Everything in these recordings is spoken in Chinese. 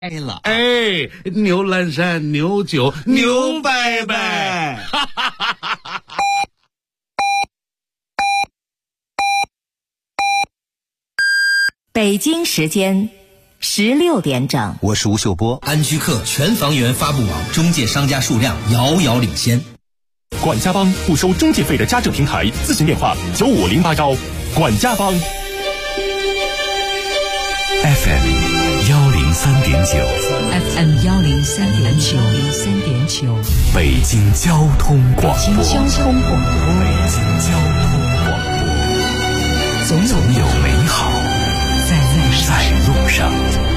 了， 哎，牛栏山牛酒牛拜拜， 北京时间16点整， 我是吴秀波。 安居客全房源发布网中介商家数量遥遥领先。 管家帮不收中介费的家政平台，咨询电话95081，管家帮。 FM 103.9，北京交通广播，总有美好在路上。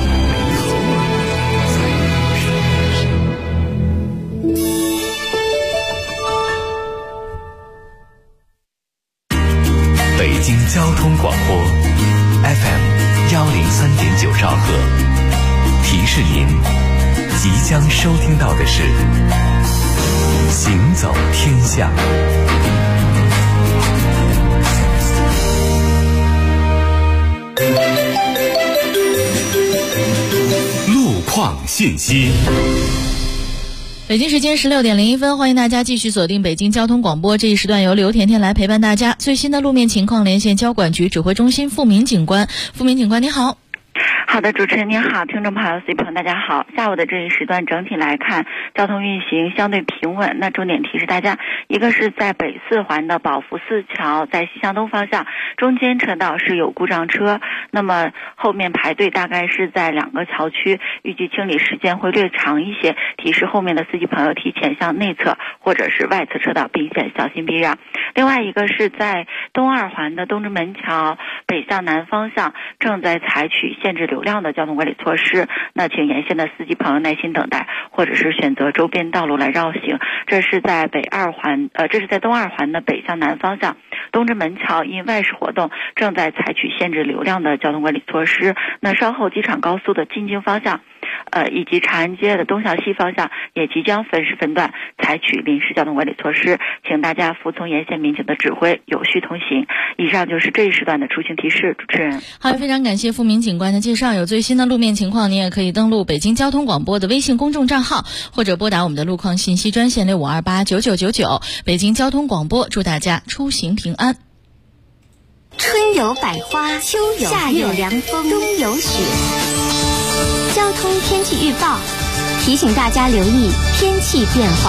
北京交通广播 FM 103.9兆赫，提示您即将收听到的是行走天下。路况信息。 北京时间16点01分，欢迎大家继续锁定北京交通广播。这一时段由刘甜甜来陪伴大家。最新的路面情况连线交管局指挥中心付明警官。付明警官，你好。 好的，主持人您好，听众朋友、随朋友大家好。下午的这一时段整体来看，交通运行相对平稳。那重点提示大家，一个是在北四环的宝福寺桥，在西向东方向中间车道是有故障车，那么后面排队大概是在2个桥区，预计清理时间会略长一些，提示后面的司机朋友提前向内侧或者是外侧车道并线小心避让。另外一个是在东二环的东直门桥北向南方向正在采取限制流量的交通管理措施，那请沿线的司机朋友耐心等待，或者是选择周边道路来绕行。这是在东二环的北向南方向东直门桥因外事活动正在采取限制流量的交通管理措施。那稍后机场高速的进京方向以及长安街的东向西方向也即将分时分段采取临时交通管理措施，请大家服从沿线民警的指挥，有序通行。以上就是这一时段的出行提示。主持人好，非常感谢付明警官的介绍。有最新的路面情况，你也可以登录北京交通广播的微信公众账号，或者拨打我们的路况信息专线65289999。北京交通广播祝大家出行平安。 春有百花，秋有夏有凉风，冬有雪。交通天气预报提醒大家留意天气变化。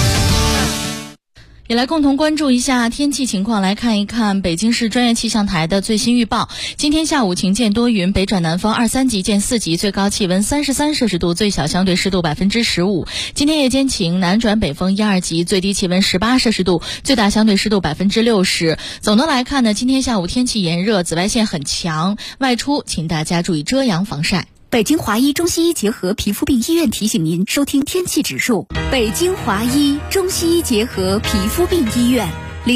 也来共同关注一下天气情况，来看一看北京市专业气象台的最新预报。今天下午晴见多云，北转南风2-3级见4级，最高气温33摄氏度，最小相对湿度15%。今天夜间晴，南转北风1-2级，最低气温18摄氏度，最大相对湿度60%。总的来看呢，今天下午天气炎热，紫外线很强，外出请大家注意遮阳防晒。 北京华医中西医结合皮肤病医院提醒您收听天气指数。北京华医中西医结合皮肤病医院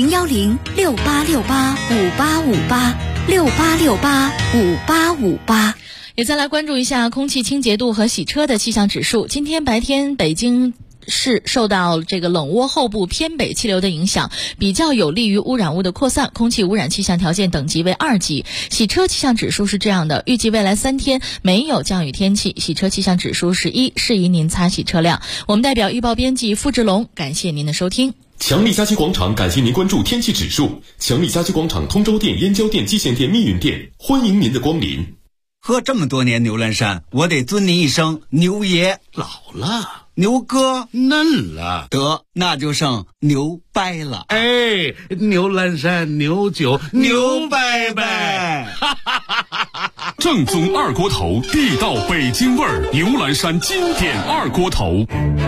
，010-6868-5858，6868-5858。 也再来关注一下空气清洁度和洗车的气象指数。今天白天北京是受到这个冷涡后部偏北气流的影响，比较有利于污染物的扩散，空气污染气象条件等级为2级。洗车气象指数是这样的，预计未来3天没有降雨天气，洗车气象指数是1，适宜您擦洗车辆。我们代表预报编辑付志龙，感谢您的收听。 强力家居广场感谢您关注天气指数。强力家居广场通州店、燕郊店、蓟县店、密云店，欢迎您的光临。 喝这么多年牛栏山，我得尊您一声牛爷。 老了， 牛哥嫩了， 得那就剩牛掰了。 哎，牛栏山牛酒牛拜拜， 正宗二锅头，地道北京味儿，牛栏山经典二锅头。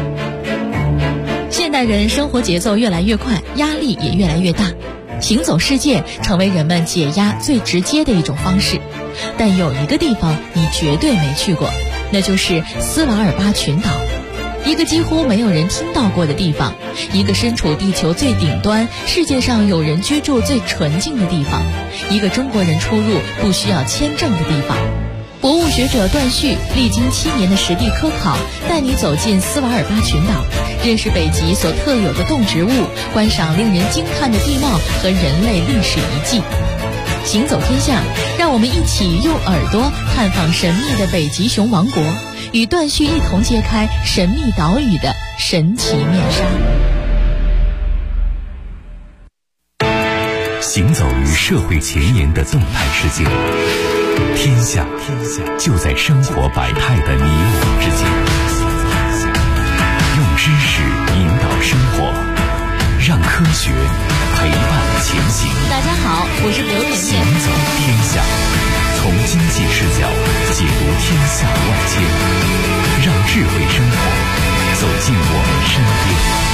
现代人生活节奏越来越快，压力也越来越大，行走世界成为人们解压最直接的一种方式。但有一个地方你绝对没去过，那就是斯瓦尔巴群岛。一个几乎没有人听到过的地方，一个身处地球最顶端、世界上有人居住最纯净的地方，一个中国人出入不需要签证的地方。博物学者段旭历经7年的实地科考，带你走进斯瓦尔巴群岛，认识北极所特有的动植物，观赏令人惊叹的地貌和人类历史遗迹。行走天下，让我们一起用耳朵探访神秘的北极熊王国， 与段旭一同揭开神秘岛屿的神奇面纱。 行走于社会前沿的动态世界，天下就在生活百态的你我之间。用知识引导生活，让科学陪伴前行。 大家好，我是刘甜甜。 行走天下，从经济视角解读天下万千，让智慧生活走进我们身边。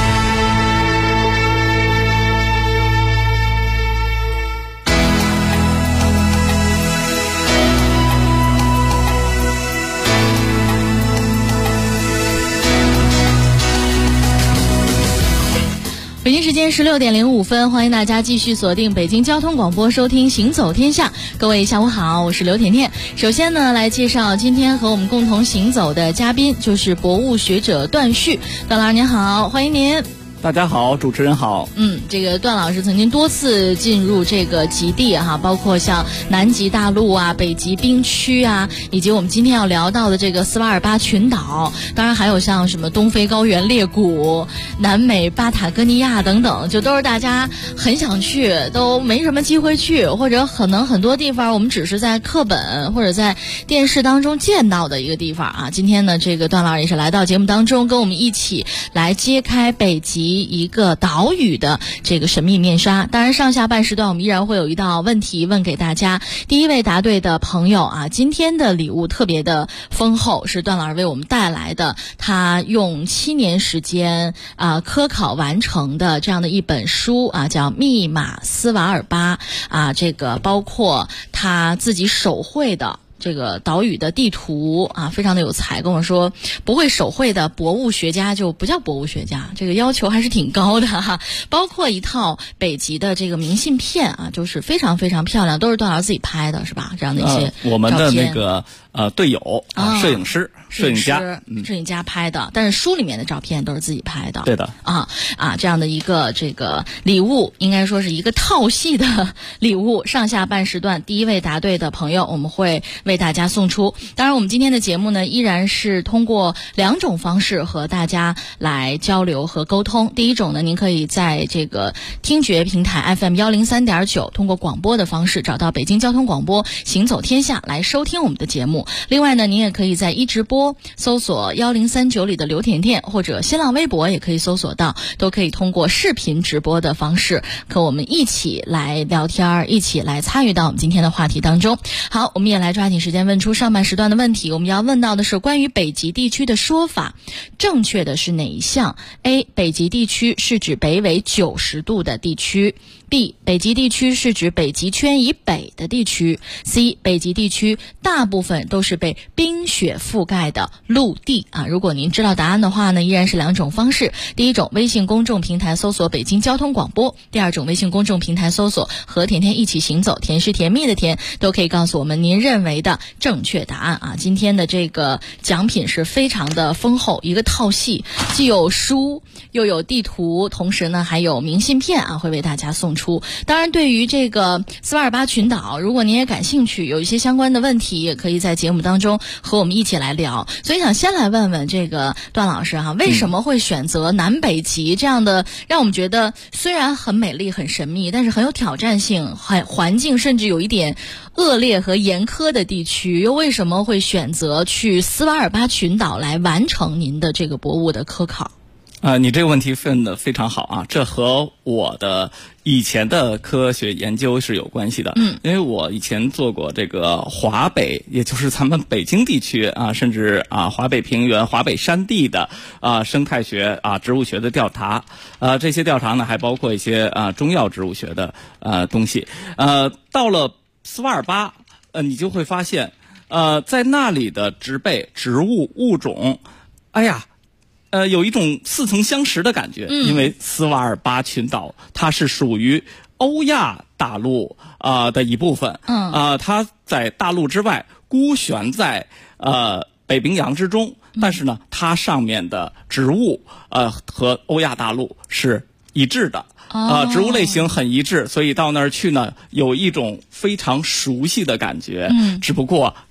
北京时间16点05分，欢迎大家继续锁定北京交通广播，收听行走天下。各位下午好，我是刘甜甜。首先呢，来介绍今天和我们共同行走的嘉宾，就是博物学者段旭。段老师您好，欢迎您。 大家好，主持人好。 这个段老师曾经多次进入这个极地哈，包括像南极大陆啊、北极冰区啊，以及我们今天要聊到的这个斯瓦尔巴群岛，当然还有像什么东非高原裂谷、南美巴塔哥尼亚等等，就都是大家很想去，都没什么机会去，或者可能很多地方我们只是在课本或者在电视当中见到的一个地方啊。今天呢，这个段老师也是来到节目当中，跟我们一起来揭开北极一个岛屿的这个神秘面纱。当然上下半时段我们依然会有一道问题问给大家。第一位答对的朋友啊，今天的礼物特别的丰厚，是段老师为我们带来的，他用7年时间科考完成的这样的一本书啊，叫《密码斯瓦尔巴》啊，这个包括他自己手绘的这个岛屿的地图啊，非常的有才，跟我说不会手绘的博物学家就不叫博物学家，这个要求还是挺高的哈。包括一套北极的这个明信片啊，就是非常非常漂亮，都是段老师自己拍的是吧？这样的一些我们的那个队友摄影师、摄影家拍的，但是书里面的照片都是自己拍的。 对的这样的一个这个礼物，应该说是一个套系的礼物。上下半时段第一位答对的朋友，我们会为大家送出。当然我们今天的节目呢，依然是通过2种方式和大家来交流和沟通。第一种呢，您可以在这个听觉平台 FM 103.9，通过广播的方式找到北京交通广播行走天下来收听我们的节目。另外呢，您也可以在直播搜索1039里的刘甜甜，或者新浪微博也可以搜索到，都可以通过视频直播的方式和我们一起来聊天，一起来参与到我们今天的话题当中。好，我们也来抓紧时间问出上半时段的问题。我们要问到的是关于北极地区的说法，正确的是哪一项？ A. 北极地区是指北纬90度的地区。B. 北极地区是指北极圈以北的地区。C. 北极地区大部分都是被冰雪覆盖的陆地啊。如果您知道答案的话呢，依然是2种方式。第一种，微信公众平台搜索北京交通广播；第二种，微信公众平台搜索和甜甜一起行走，甜是甜蜜的甜，都可以告诉我们您认为的正确答案啊。今天的这个奖品是非常的丰厚，一个套系，既有书又有地图，同时呢还有明信片啊，会为大家送出。当然对于这个斯瓦尔巴群岛，如果您也感兴趣，有一些相关的问题也可以在节目当中和我们一起来聊。所以想先来问问这个段老师哈，为什么会选择南北极这样的让我们觉得虽然很美丽很神秘，但是很有挑战性，环境甚至有一点恶劣和严苛的地区，又为什么会选择去斯瓦尔巴群岛来完成您的这个博物的科考？ 你这个问题问得非常好啊，这和我的以前的科学研究是有关系的。因为我以前做过这个华北，也就是咱们北京地区啊，甚至华北平原、华北山地的生态学植物学的调查。这些调查呢还包括一些中药植物学的东西。到了斯瓦尔巴，你就会发现在那里的植被、植物、物种，有一种似曾相识的感觉。因为斯瓦尔巴群岛它是属于欧亚大陆的一部分。它在大陆之外，孤悬在北冰洋之中，但是呢它上面的植物和欧亚大陆是一致的。植物类型很一致，所以到那儿去呢，有一种非常熟悉的感觉。只不过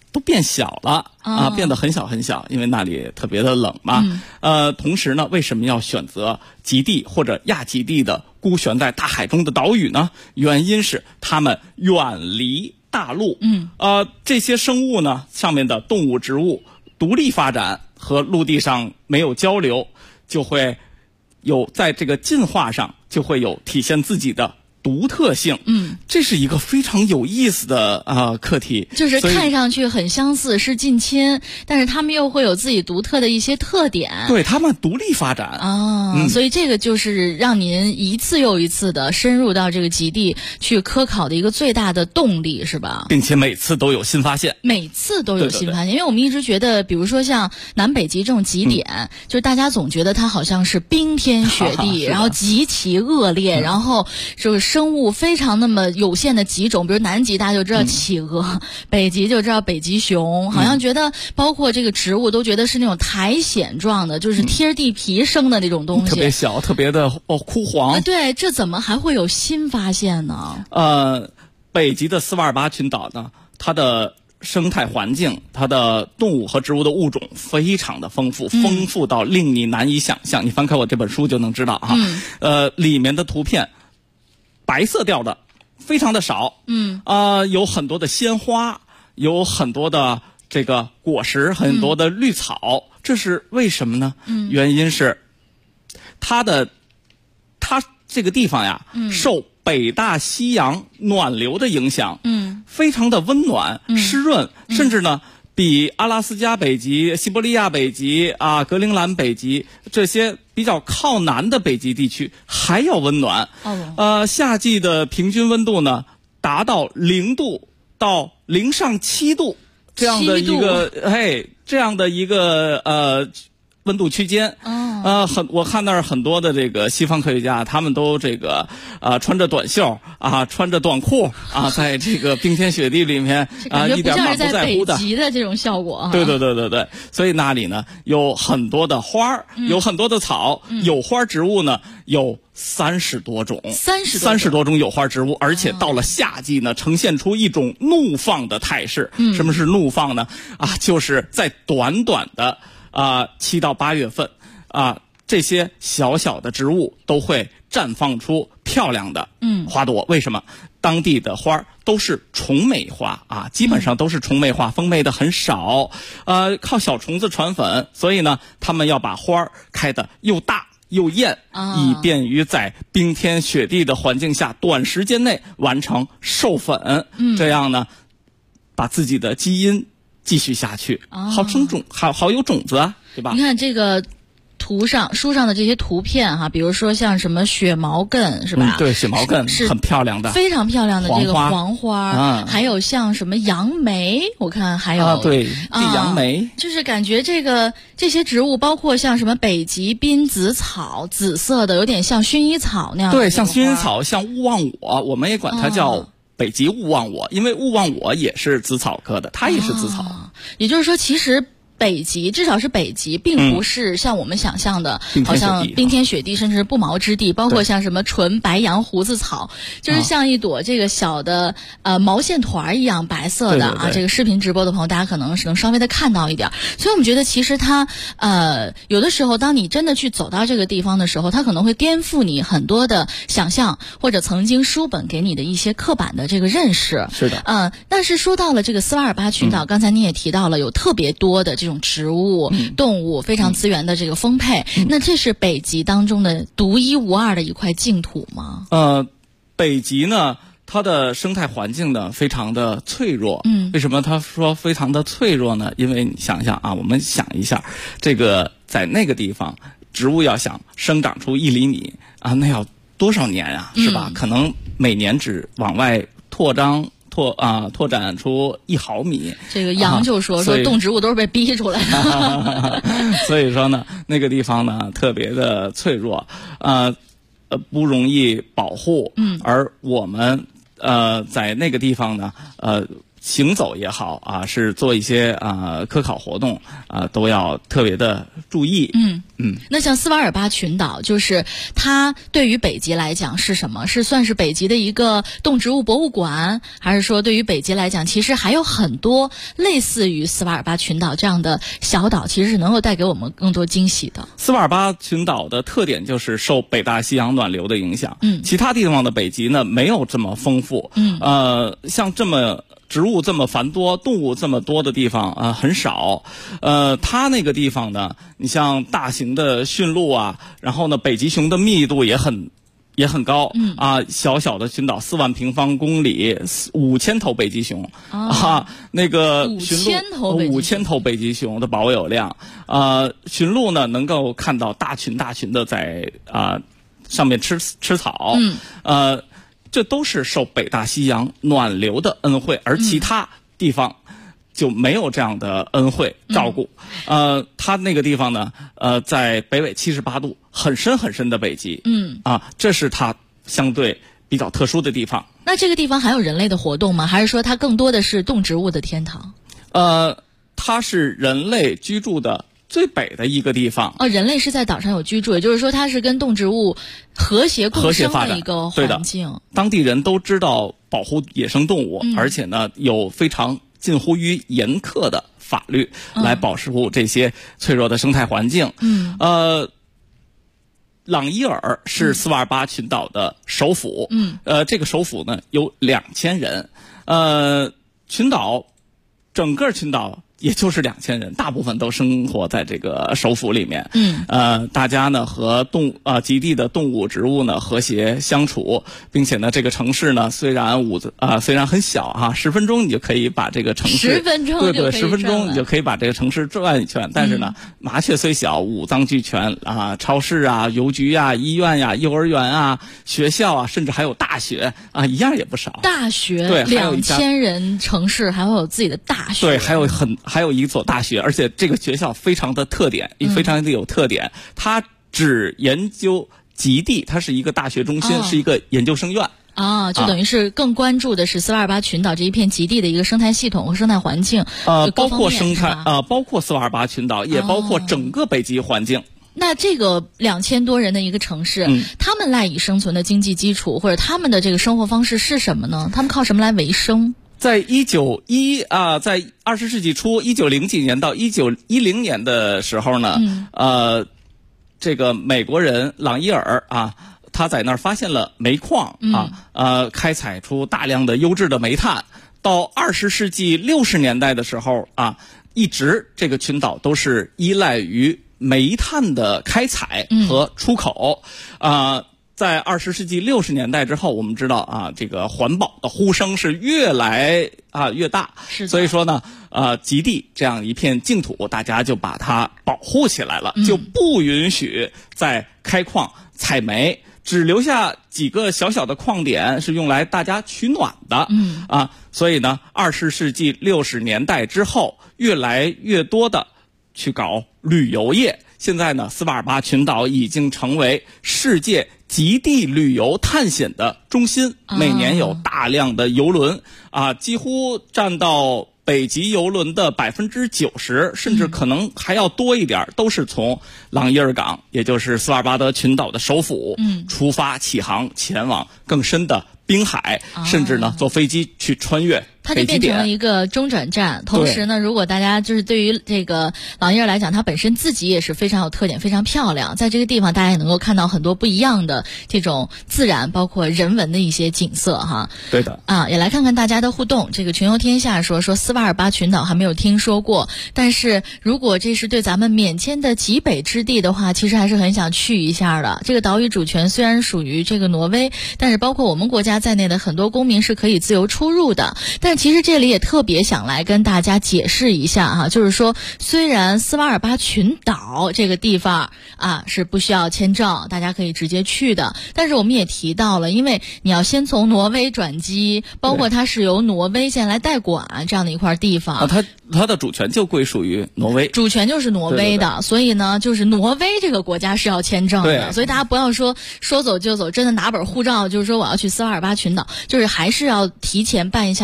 都变小了啊，变得很小很小，因为那里特别的冷嘛。同时呢，为什么要选择极地或者亚极地的孤悬在大海中的岛屿呢？原因是它们远离大陆。这些生物呢，上面的动物、植物独立发展，和陆地上没有交流，就会有在这个进化上就会有体现自己的独特性。这是一个非常有意思的课题， 就是看上去很相似，是近亲，但是他们又会有自己独特的一些特点。 对，他们独立发展所以这个就是让您一次又一次的深入到这个极地去科考的一个最大的动力，是吧？ 并且每次都有新发现， 每次都有新发现。因为我们一直觉得，比如说像南北极这种极点，就是大家总觉得它好像是冰天雪地，然后极其恶劣，然后就是生物非常那么有限的几种，比如南极大家就知道企鹅，北极就知道北极熊，好像觉得包括这个植物都觉得是那种苔藓状的，就是贴地皮生的那种东西， 特别小，特别的枯黄。 对，这怎么还会有新发现呢？ 北极的斯瓦尔巴群岛呢，它的生态环境，它的动物和植物的物种非常的丰富，丰富到令你难以想象。你翻开我这本书就能知道啊。里面的图片白色调的非常的少。有很多的鲜花，有很多的这个果实，很多的绿草。这是为什么呢？原因是它这个地方呀，受北大西洋暖流的影响，非常的温暖、湿润，甚至呢，比阿拉斯加北极、西伯利亚北极格陵兰北极这些比较靠南的北极地区还要温暖。夏季的平均温度呢，达到0度到0上7度这样的一个温度区间。我看那儿很多的这个西方科学家，他们都这个穿着短袖穿着短裤在这个冰天雪地里面一点满不在乎的。 北极的这种效果。 对，所以那里呢有很多的花儿，有很多的草，有花植物呢有30多种，30多种有花植物，而且到了夏季呢，呈现出一种怒放的态势。什么是怒放呢？就是在短短的7到8月份这些小小的植物都会绽放出漂亮的花朵。为什么？当地的花都是虫媒花基本上都是虫媒花，蜂媒的很少。靠小虫子传粉，所以呢，他们要把花开得又大又艳，以便于在冰天雪地的环境下短时间内完成授粉。这样呢，把自己的基因继续下去，好有种子对吧？ 你看这个书上的这些图片比如说像什么雪毛茛是吧？ 对，雪毛茛是很漂亮的， 非常漂亮的这个黄花，还有像什么杨梅，我看还有对，地杨梅， 就是感觉这些植物，包括像什么北极滨紫草，紫色的，有点像薰衣草那样的。 对，像薰衣草，像勿忘我，我们也管它叫北极勿忘我，因为勿忘我也是紫草科的，它也是紫草。 也就是说，其实北极，至少是北极，并不是像我们想象的，好像冰天雪地，甚至不毛之地，包括像什么纯白杨胡子草，就是像一朵这个小的毛线团一样白色的这个视频直播的朋友，大家可能是能稍微的看到一点。所以我们觉得，其实它有的时候，当你真的去走到这个地方的时候，它可能会颠覆你很多的想象，或者曾经书本给你的一些刻板的这个认识。 是的。 但是说到了这个斯瓦尔巴群岛，刚才你也提到了有特别多的这种植物、动物，非常资源的这个丰沛。那这是北极当中的独一无二的一块净土吗？ 北极呢，它的生态环境呢非常的脆弱。为什么他说非常的脆弱呢？因为你想想我们想一下，这个在那个地方，植物要想生长出1厘米那要多少年是吧？可能每年只往外拓展出1毫米。这个杨就说动植物都是被逼出来的。 所以说呢，那个地方呢特别的脆弱，不容易保护。而我们在那个地方呢， 行走也好啊，是做一些科考活动啊，都要特别的注意。 那像斯瓦尔巴群岛，就是它对于北极来讲是什么？是算是北极的一个动植物博物馆，还是说对于北极来讲，其实还有很多类似于斯瓦尔巴群岛这样的小岛，其实是能够带给我们更多惊喜的？ 斯瓦尔巴群岛的特点就是受北大西洋暖流的影响，其他地方的北极呢没有这么丰富，像这么植物这么繁多，动物这么多的地方很少。它那个地方呢，你像大型的驯鹿啊，然后呢，北极熊的密度也很高，小小的群岛4万平方公里，5000头北极熊，那个5000头北极熊的保有量，驯鹿呢能够看到大群的在上面吃草，这都是受北大西洋暖流的恩惠，而其他地方就没有这样的恩惠照顾。它那个地方呢，在北纬78度，很深的北极。这是它相对比较特殊的地方。 那这个地方还有人类的活动吗？还是说它更多的是动植物的天堂？ 它是人类居住的最北的一个地方。 人类是在岛上有居住，也就是说它是跟动植物和谐共生的一个环境。 对的，当地人都知道保护野生动物，而且呢有非常近乎于严苛的法律来保护这些脆弱的生态环境。朗伊尔是斯瓦尔巴群岛的首府。这个首府呢有2000人。整个群岛也就是2000人，大部分都生活在这个首府里面。大家呢和极地的动物、植物呢和谐相处，并且呢这个城市呢虽然很小10分钟你就可以把这个城市 10分钟 10分钟你就可以把这个城市转一圈。但是呢，麻雀虽小，五脏俱全超市啊、邮局啊、医院呀、幼儿园啊、学校啊，甚至还有大学一样也不少。 大学， 对 ，2000人城市还会有自己的大学。 对，还有一所大学，而且这个学校非常的非常的有特点，它只研究极地，它是一个大学中心，是一个研究生院。 就等于是更关注的是斯瓦尔巴群岛这一片极地的一个生态系统和生态环境， 包括生态包括斯瓦尔巴群岛，也包括整个北极环境。 那这个2000多人的一个城市，他们赖以生存的经济基础或者他们的这个生活方式是什么呢？他们靠什么来维生？ 在在20世纪初1900几年到1910年的时候呢，这个美国人朗伊尔他在那儿发现了煤矿开采出大量的优质的煤炭。到20世纪60年代的时候一直这个群岛都是依赖于煤炭的开采和出口。在20世纪60年代之后，我们知道这个环保的呼声是越来越大，所以说呢，极地这样一片净土，大家就把它保护起来了，就不允许再开矿采煤，只留下几个小小的矿点是用来大家取暖的。所以呢，20世纪60年代之后，越来越多的去搞旅游业。现在呢，斯瓦尔巴群岛已经成为世界极地旅游探险的中心，每年有大量的游轮几乎占到北极游轮的90%，甚至可能还要多一点，都是从朗伊尔港，也就是斯瓦尔巴德群岛的首府出发起航，前往更深的滨海，甚至呢坐飞机去穿越。 它就变成了一个中转站。同时呢，如果大家就是对于这个朗伊尔来讲，它本身自己也是非常有特点，非常漂亮。在这个地方，大家也能够看到很多不一样的这种自然，包括人文的一些景色哈。 对的。 也来看看大家的互动。这个群游天下说斯瓦尔巴群岛还没有听说过，但是如果这是对咱们免签的极北之地的话，其实还是很想去一下的。这个岛屿主权虽然属于这个挪威，但是包括我们国家在内的很多公民是可以自由出入的。但是其实这里也特别想来跟大家解释一下就是说，虽然斯瓦尔巴群岛这个地方是不需要签证，大家可以直接去的，但是我们也提到了，因为你要先从挪威转机，包括它是由挪威现在来代管这样的一块地方， 它的主权就归属于挪威， 主权就是挪威的。对，所以呢，就是挪威这个国家是要签证的，所以大家不要说走就走，真的拿本护照就是说我要去斯瓦尔巴群岛，就是还是要提前办一下，比如挪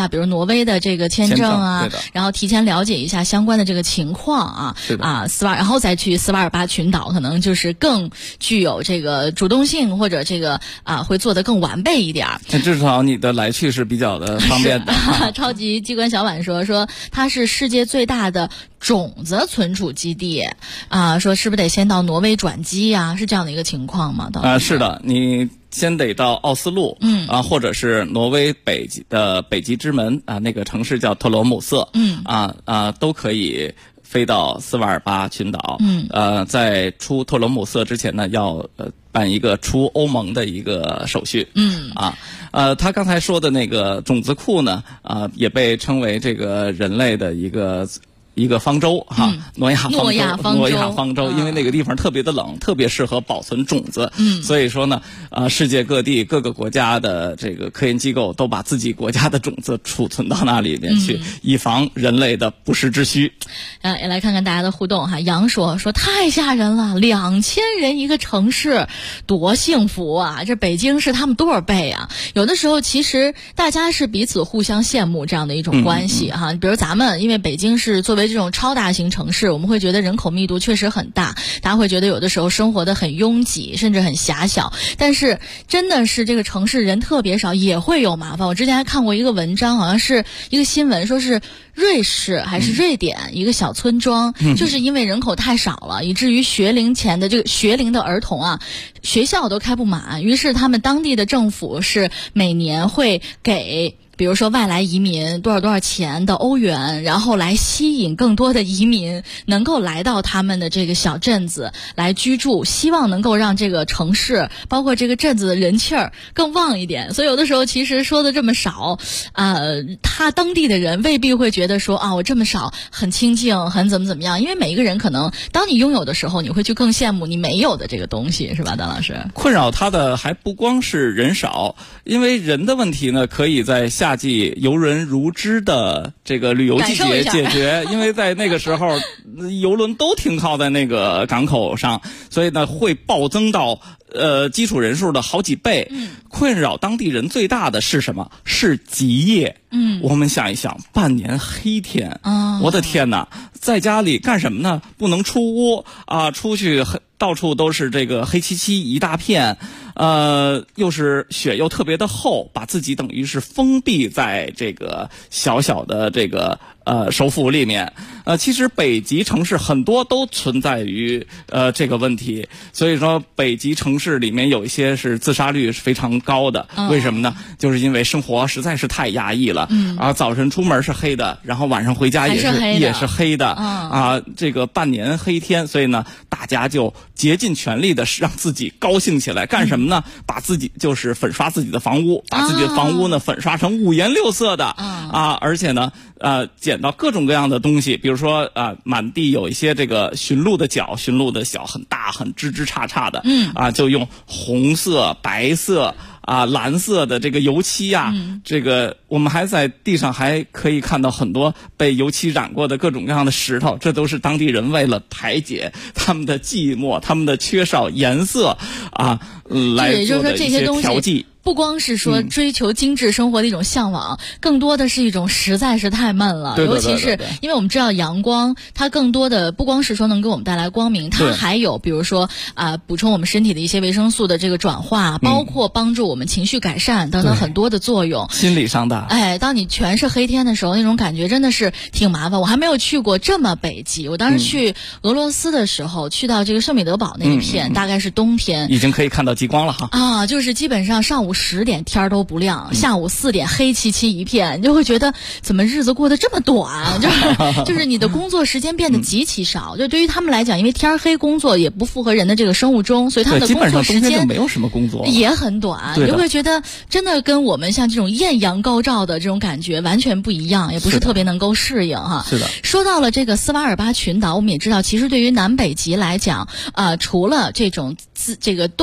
挪威的这个签证啊，然后提前了解一下相关的这个情况啊，然后再去斯瓦尔巴群岛，可能就是更具有这个主动性，或者这个会做得更完备一点。 至少你的来去是比较的方便的。 超级机关小婉说它是世界最大的种子存储基地说是不是得先到挪威转机啊？是这样的一个情况吗？ 是的，你先得到奥斯陆，或者是挪威北极之门那个城市叫特罗姆瑟，都可以飞到斯瓦尔巴群岛。在出特罗姆瑟之前呢，要办一个出欧盟的一个手续。他刚才说的那个种子库呢，也被称为这个人类的一个方舟诺亚方舟，因为那个地方特别的冷，特别适合保存种子。所以说呢，世界各地各个国家的这个科研机构都把自己国家的种子储存到那里面去，以防人类的不时之需。 也来看看大家的互动哈。杨说太吓人了，2000人一个城市，多幸福啊！这北京是他们多少倍啊？有的时候其实大家是彼此互相羡慕这样的一种关系哈。比如咱们因为北京是作为这种超大型城市，我们会觉得人口密度确实很大，大家会觉得有的时候生活的很拥挤，甚至很狭小。但是真的是这个城市人特别少，也会有麻烦。我之前还看过一个文章，好像是一个新闻，说是瑞士还是瑞典一个小村庄，就是因为人口太少了，以至于学龄前的这个学龄的儿童学校都开不满，于是他们当地的政府是每年会给比如说外来移民多少钱的欧元，然后来吸引更多的移民能够来到他们的这个小镇子来居住，希望能够让这个城市包括这个镇子的人气儿更旺一点。所以有的时候其实说的这么少他当地的人未必会觉得说我这么少很清静很怎么样，因为每一个人可能当你拥有的时候，你会去更羡慕你没有的这个东西，是吧，Dan老师？ 困扰他的还不光是人少，因为人的问题呢，可以在夏季游人如织的这个旅游季节解决，因为在那个时候游轮都停靠在那个港口上，所以呢会暴增到基础人数的好几倍。困扰当地人最大的是什么？是极夜。我们想一想，半年黑天，我的天哪，在家里干什么呢？不能出屋出去到处都是这个黑漆漆一大片，又是雪又特别的厚，把自己等于是封闭在这个小小的这个首府里面。其实北极城市很多都存在于这个问题，所以说北极城市里面有一些是自杀率是非常高的。为什么呢？就是因为生活实在是太压抑了。早晨出门是黑的，然后晚上回家也是黑的。这个半年黑天，所以呢大家就竭尽全力的让自己高兴起来。干什么呢？把自己就是粉刷自己的房屋，把自己的房屋呢粉刷成五颜六色的而且呢捡到各种各样的东西，比如说满地有一些这个驯鹿的角，驯鹿的小很大很枝枝杈杈的，就用红色白色蓝色的这个油漆这个我们还在地上还可以看到很多被油漆染过的各种各样的石头，这都是当地人为了排解他们的寂寞，他们的缺少颜色来做的一些调剂。 不光是说追求精致生活的一种向往，更多的是一种实在是太闷了。尤其是因为我们知道阳光它更多的不光是说能给我们带来光明，它还有比如说补充我们身体的一些维生素的这个转化，包括帮助我们情绪改善等等很多的作用。 心理上的当你全是黑天的时候，那种感觉真的是挺麻烦。我还没有去过这么北极，我当时去俄罗斯的时候去到这个圣彼得堡那一片，大概是冬天， 已经可以看到极光了就是基本上上午10点天都不亮，下午4点黑漆漆一片，你就会觉得怎么日子过得这么短，就是你的工作时间变得极其少。就对于他们来讲，因为天黑工作也不符合人的这个生物钟，所以他们的工作时间就没有什么工作也很短，你就会觉得真的跟我们像这种艳阳高照的这种感觉完全不一样，也不是特别能够适应是的。 说到了这个斯瓦尔巴群岛，我们也知道其实对于南北极来讲除了这种这个动物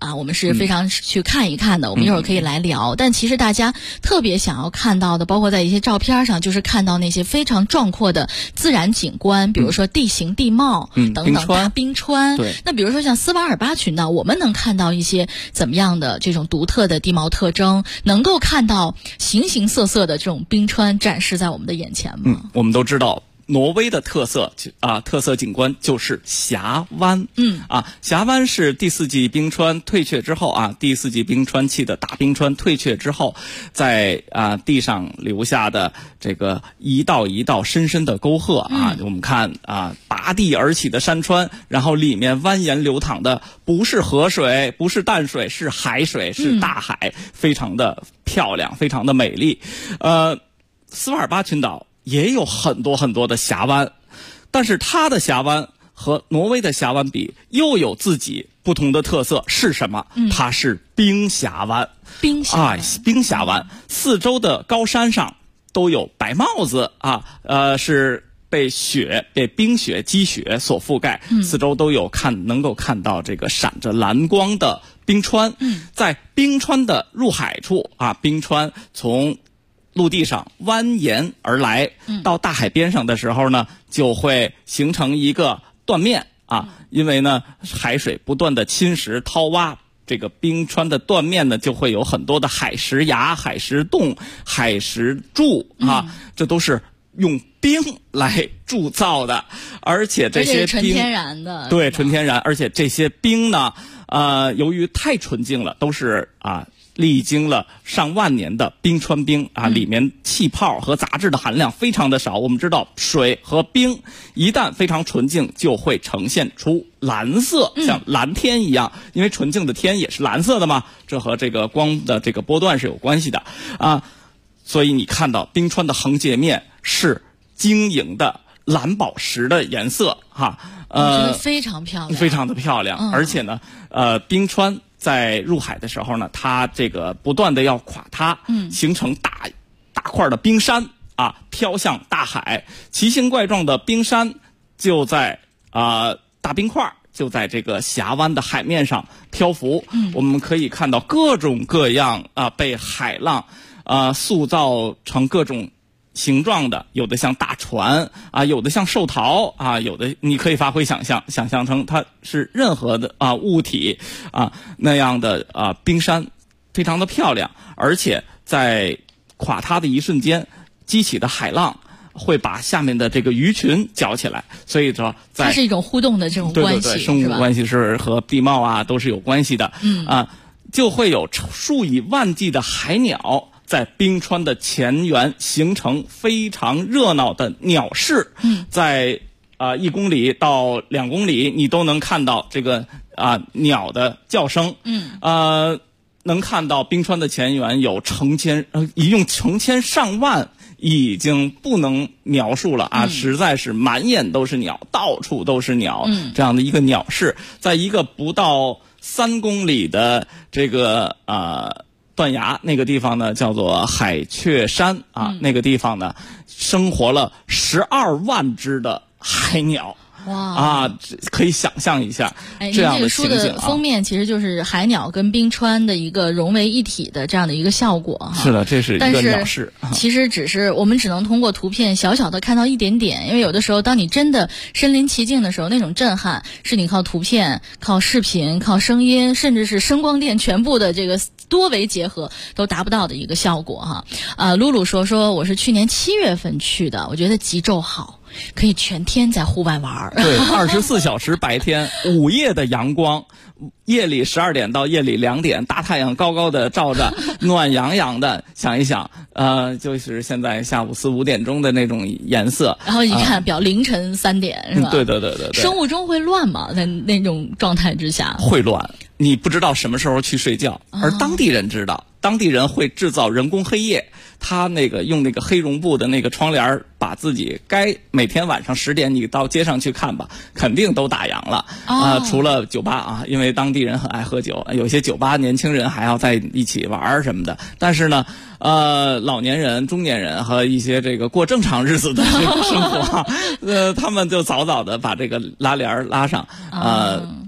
啊，我们是非常去看一看的，我们一会儿可以来聊。但其实大家特别想要看到的，包括在一些照片上，就是看到那些非常壮阔的自然景观，比如说地形地貌等等，大冰川。 对， 那比如说像斯瓦尔巴群岛，我们能看到一些怎么样的这种独特的地貌特征，能够看到形形色色的这种冰川展示在我们的眼前吗？ 我们都知道挪威的特色景观就是峡湾。峡湾是第4纪冰川退却之后第4纪冰川期的大冰川退却之后，在地上留下的这个一道一道深深的沟壑我们看拔地而起的山川，然后里面蜿蜒流淌的不是河水，不是淡水，是海水，是大海，非常的漂亮，非常的美丽。斯瓦尔巴群岛也有很多很多的峡湾，但是它的峡湾和挪威的峡湾比，又有自己不同的特色。是什么？它是冰峡湾。冰峡湾四周的高山上都有白帽子是被冰雪积雪所覆盖，四周都有能够看到这个闪着蓝光的冰川。在冰川的入海处冰川从陆地上蜿蜒而来，到大海边上的时候呢，就会形成一个断面因为呢海水不断的侵蚀掏挖，这个冰川的断面呢就会有很多的海石崖、海石洞、海石柱这都是用冰来铸造的，而且这些冰纯天然的， 对，纯天然，而且这些冰呢由于太纯净了，都是历经了上万年的冰川冰里面气泡和杂质的含量非常的少。我们知道水和冰一旦非常纯净，就会呈现出蓝色，像蓝天一样，因为纯净的天也是蓝色的嘛，这和这个光的这个波段是有关系的所以你看到冰川的横截面是晶莹的蓝宝石的颜色我觉得非常漂亮， 非常的漂亮。而且呢冰川在入海的时候呢，它这个不断的要垮塌，形成大块的冰山飘向大海，奇形怪状的冰山就在大冰块就在这个峡湾的海面上漂浮。我们可以看到各种各样被海浪塑造成各种形状的，有的像大船有的像寿桃有的你可以发挥想象成它是任何的物体那样的冰山，非常的漂亮。而且在垮塌的一瞬间，激起的海浪会把下面的这个鱼群搅起来，所以说它是一种互动的这种关系， 对，生物关系是和地貌都是有关系的。就会有数以万计的海鸟在冰川的前缘形成非常热闹的鸟市。在1公里到2公里，你都能看到这个鸟的叫声。能看到冰川的前缘有一共成千上万，已经不能描述了实在是满眼都是鸟，到处都是鸟，这样的一个鸟市。在一个不到3公里的这个断崖那个地方呢，叫做海雀山那个地方呢生活了12万只的海鸟。可以想象一下这样的情景。 这个书的封面其实就是海鸟跟冰川的一个融为一体的这样的一个效果是的，这是一个鸟市。 其实我们只能通过图片小小的看到一点点，因为有的时候当你真的身临其境的时候，那种震撼是你靠图片、靠视频、靠声音，甚至是声光电全部的这个多维结合都达不到的一个效果露露说我是去年7月份去的，我觉得极昼好，可以全天在户外玩。 对，24小时白天，午夜的阳光，夜里12点到夜里2点，大太阳高高的照着，暖洋洋的。想一想，就是现在下午4、5点钟的那种颜色。 然后一看表，凌晨3点是吧？ 对。 生物钟会乱吗？在那种状态之下， 会乱。你不知道什么时候去睡觉，而当地人知道。当地人会制造人工黑夜，他用那个黑绒布的那个窗帘，把自己该每天晚上10点你到街上去看吧，肯定都打烊了除了酒吧因为当地人很爱喝酒，有些酒吧年轻人还要在一起玩什么的。但是呢老年人、中年人和一些这个过正常日子的这个生活他们就早早的把这个拉帘拉上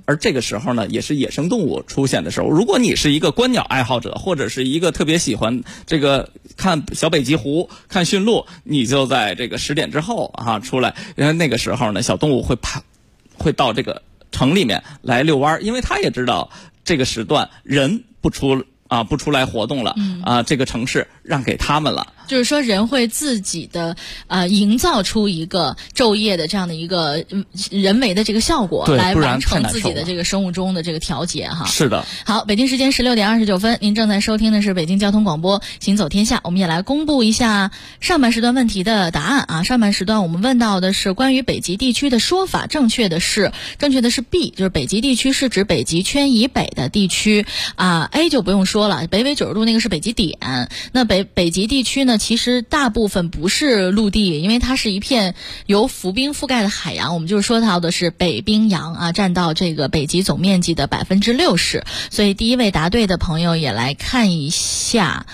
而这个时候呢，也是野生动物出现的时候。如果你是一个观鸟爱好者，或者是一个特别喜欢这个看小北极狐、看驯鹿，你就在这个10点之后出来，因为那个时候呢，小动物会到这个城里面来遛弯，因为他也知道这个时段人不出来活动了，这个城市让给他们了。 就是说人会自己的营造出一个昼夜的这样的一个人为的这个效果，来完成自己的这个生物钟的这个调节哈。 是的。 好，北京时间16点29分，您正在收听的是北京交通广播行走天下。我们也来公布一下上半时段问题的答案啊。上半时段我们问到的是关于北极地区的说法，正确的是 B， 就是北极地区是指北极圈以北的地区A 就不用说了，北纬90度那个是北极点。那北极地区呢，其实大部分不是陆地，因为它是一片由浮冰覆盖的海洋。我们就是说到的是北冰洋占到这个北极总面积的60%。所以第一位答对的朋友也来看一下，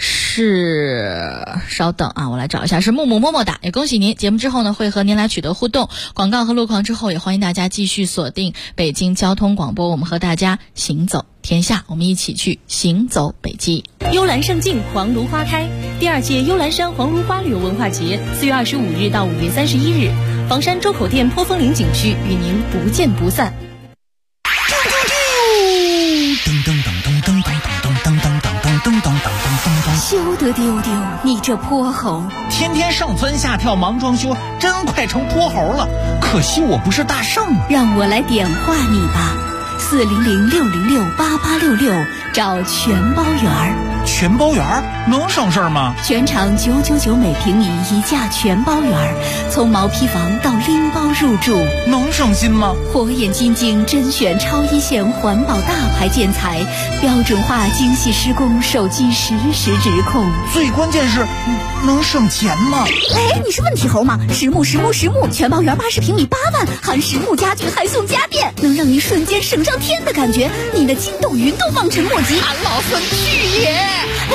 稍等我来找一下，是木木么么哒，也恭喜您。节目之后呢，会和您来取得互动。广告和路况之后，也欢迎大家继续锁定北京交通广播，我们和大家行走天下，我们一起去行走北极。 幽兰胜境，黄芦花开。第2届幽兰山黄芦花旅游文化节4月25日到5月31日，房山周口店坡峰岭景区与您不见不散。 休得丢丢，你这泼猴！ 天天上蹿下跳忙装修，真快成泼猴了。可惜我不是大圣， 让我来点化你吧。400-606-8866，找全包园。 全包园能省事吗？ 全场999每平米一价全包园，从毛坯房到拎包入住， 能省心吗？ 火眼金睛甄选超一线环保大牌建材，标准化精细施工，手机实时指控。 最关键是能省钱吗？ 你是问题猴吗？实木全包园80平米8万，含实木家具还送家电，能让你瞬间省上天的感觉，你的筋斗云都望尘莫及。 俺老孙去也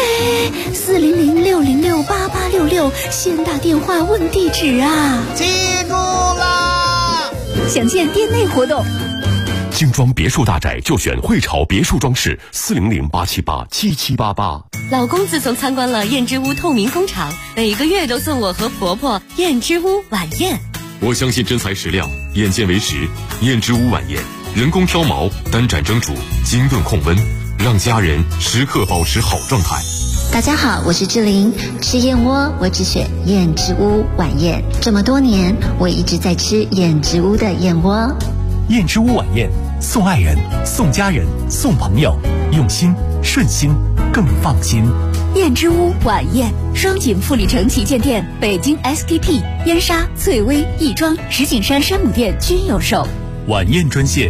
！400-606-8866，先打电话问地址啊！ 记住啦！ 详见店内活动。 精装别墅大宅就选汇潮别墅装饰，400-878-7788。 老公自从参观了燕之屋透明工厂，每个月都送我和婆婆燕之屋晚宴。 我相信真材实料，眼见为实。燕之屋晚宴，人工挑毛，单盏蒸煮，精炖控温，让家人时刻保持好状态。 大家好，我是志玲，吃燕窝我只选燕之屋晚宴。这么多年，我一直在吃燕之屋的燕窝。 燕之屋晚宴，送爱人，送家人，送朋友，用心顺心更放心。 燕之屋晚宴，双井富力城旗舰店、北京 SKP、燕莎、翠微、亦庄、石景山山姆店均有售。 晚宴专线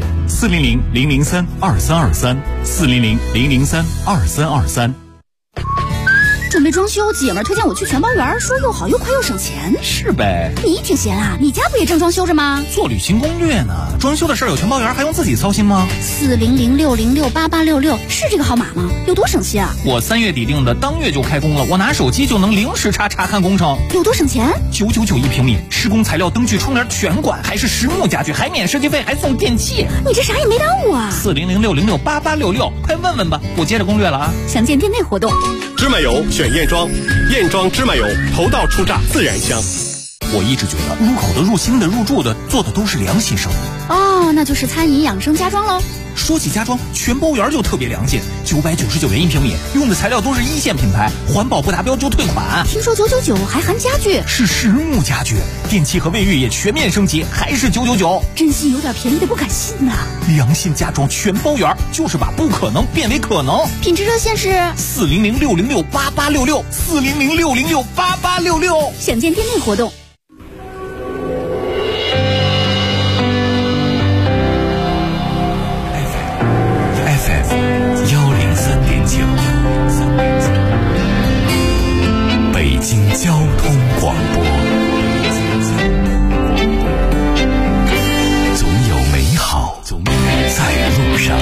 400-003-2323，400-003-2323。 准备装修，姐们儿推荐我去全包园，说又好又快又省钱。 是呗， 你挺闲啊，你家不也正装修着吗？ 做旅行攻略呢，装修的事儿有全包园还用自己操心吗 ？400-606-8866是这个号码吗？有多省心啊？ 我3月底定的，当月就开工了，我拿手机就能零时差查看工程。 有多省钱 ？999一平米，施工材料、灯具、窗帘全管，还是实木家具，还免设计费，还送电器。 你这啥也没耽误啊 ！400-606-8866，快问问吧，我接着攻略了啊！ 详见店内活动。 芝麻油选燕庄，燕庄芝麻油，头道出榨自然香。 我一直觉得入口的、入心的、入住的，做的都是良心生意。 哦，那就是餐饮养生家装喽。 说起家装，全包园就特别良心，999元一平米，用的材料都是1线品牌，环保不达标就退款。 听说999还含家具， 是实木家具，电器和卫浴也全面升级，还是999。 真心有点便宜的不敢信呐！ 良心家装全包园，就是把不可能变为可能。 品质热线是 400-606-8866，400-606-8866。 详见店内活动。 北京交通广播，总有美好在路上。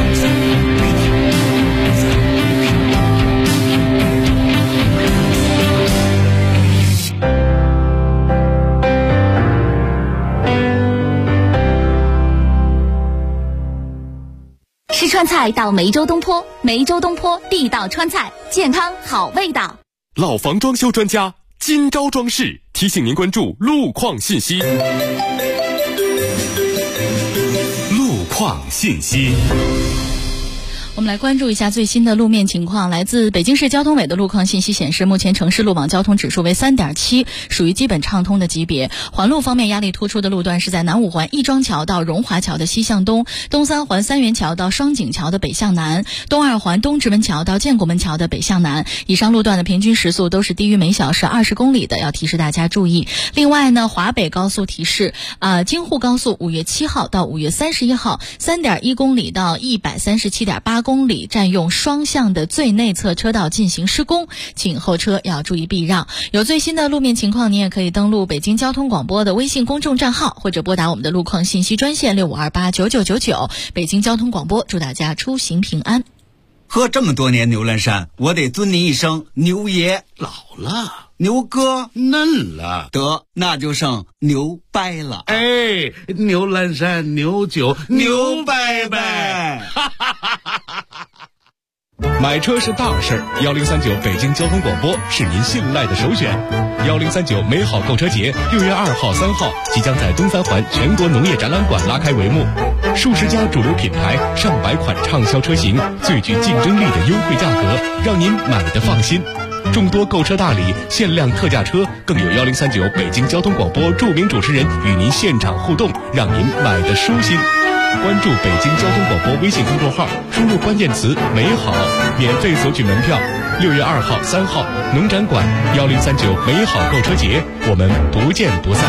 吃川菜到梅州东坡，梅州东坡地道川菜，健康好味道。 老房装修专家金招装饰提醒您关注路况信息。路况信息。 我们来关注一下最新的路面情况。来自北京市交通委的路况信息显示，目前城市路网交通指数为 3.7， 属于基本畅通的级别。环路方面，压力突出的路段是在南五环亦庄桥到荣华桥的西向东，东三环三元桥到双井桥的北向南，东二环东直门桥到建国门桥的北向南。以上路段的平均时速都是低于每小时20公里的，要提示大家注意。另外呢，华北高速提示，京沪高速5月7号到5月31号 3.1 公里到 137.8公里占用双向的最内侧车道进行施工，请后车要注意避让。有最新的路面情况，您也可以登录北京交通广播的微信公众账号，或者拨打我们的路况信息专线65289999。北京交通广播祝大家出行平安。 喝这么多年牛栏山，我得尊你一声牛爷。 老了， 牛哥嫩了， 得那就剩牛掰了。 哎，牛栏山牛酒牛掰掰。 买车是大事，1039北京交通广播是您信赖的首选。1039美好购车节6月2号、3号即将在东三环全国农业展览馆拉开帷幕，数十家主流品牌、上百款畅销车型，最具竞争力的优惠价格，让您买得放心。众多购车大礼、限量特价车，更有1039北京交通广播著名主持人与您现场互动，让您买得舒心。关注北京交通广播微信公众号，输入关键词美好，免费索取门票。6月2号、3号农展馆1039美好购车节，我们不见不散。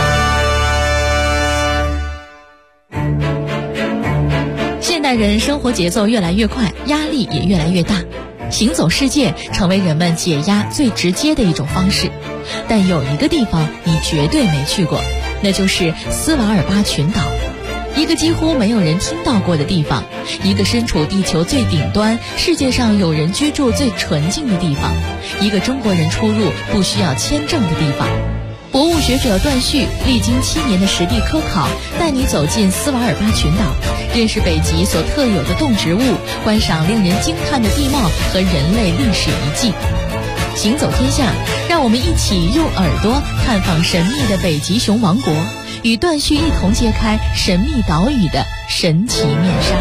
现代人生活节奏越来越快，压力也越来越大，行走世界成为人们解压最直接的一种方式。但有一个地方你绝对没去过，那就是斯瓦尔巴群岛。一个几乎没有人听到过的地方，一个身处地球最顶端、世界上有人居住最纯净的地方，一个中国人出入不需要签证的地方。博物学者段旭历经7年的实地科考，带你走进斯瓦尔巴群岛，认识北极所特有的动植物，观赏令人惊叹的地貌和人类历史遗迹。行走天下，让我们一起用耳朵探访神秘的北极熊王国，与段旭一同揭开神秘岛屿的神奇面纱。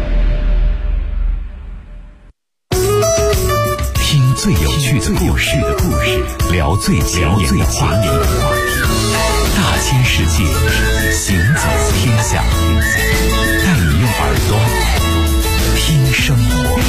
听最有趣的故事，聊最前沿的话题。大千世界，行走天下，带你用耳朵听生活。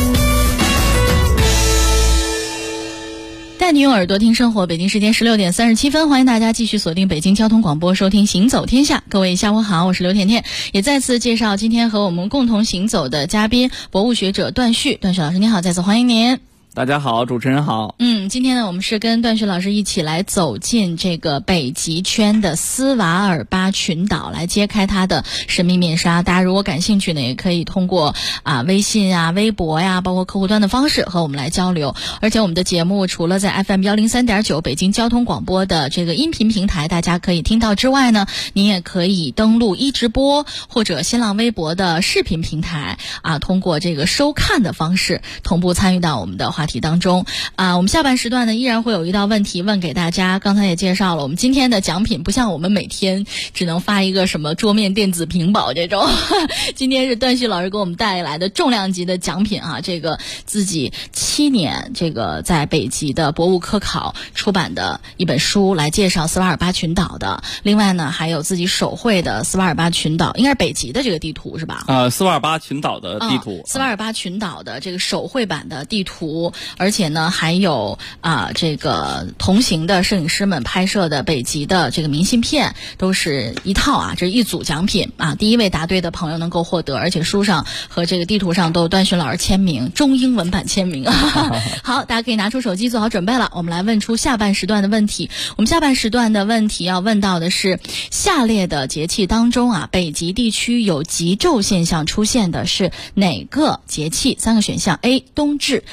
带你用耳朵听生活，北京时间16点37分，欢迎大家继续锁定北京交通广播，收听行走天下。各位下午好，我是刘甜甜，也再次介绍今天和我们共同行走的嘉宾，博物学者段旭。段旭老师您好，再次欢迎您。 大家好，主持人好。 今天呢，我们是跟段旭老师一起来走进这个北极圈的斯瓦尔巴群岛，来揭开它的神秘面纱。大家如果感兴趣呢，也可以通过微信啊、微博呀，包括客户端的方式和我们来交流。而且我们的节目除了在 FM 103.9北京交通广播的这个音频平台大家可以听到之外呢，您也可以登录直播或者新浪微博的视频平台通过这个收看的方式同步参与到我们的话题当中。我们下半时段呢依然会有一道问题问给大家。刚才也介绍了，我们今天的奖品不像我们每天只能发一个什么桌面电子屏保这种，今天是段旭老师给我们带来的重量级的奖品这个自己7年这个在北极的博物科考出版的一本书，来介绍斯瓦尔巴群岛的。另外呢，还有自己手绘的斯瓦尔巴群岛，应该是北极的这个地图是吧？ 斯瓦尔巴群岛的地图， 斯瓦尔巴群岛的这个手绘版的地图，而且呢还有这个同行的摄影师们拍摄的北极的这个明信片，都是一套这是一组奖品第一位答对的朋友能够获得，而且书上和这个地图上都有段旭老师签名，中英文版签名好，大家可以拿出手机做好准备了，我们来问出下半时段的问题。我们下半时段的问题要问到的是，下列的节气当中北极地区有极昼现象出现的是哪个节气？3个选项： A 冬至， B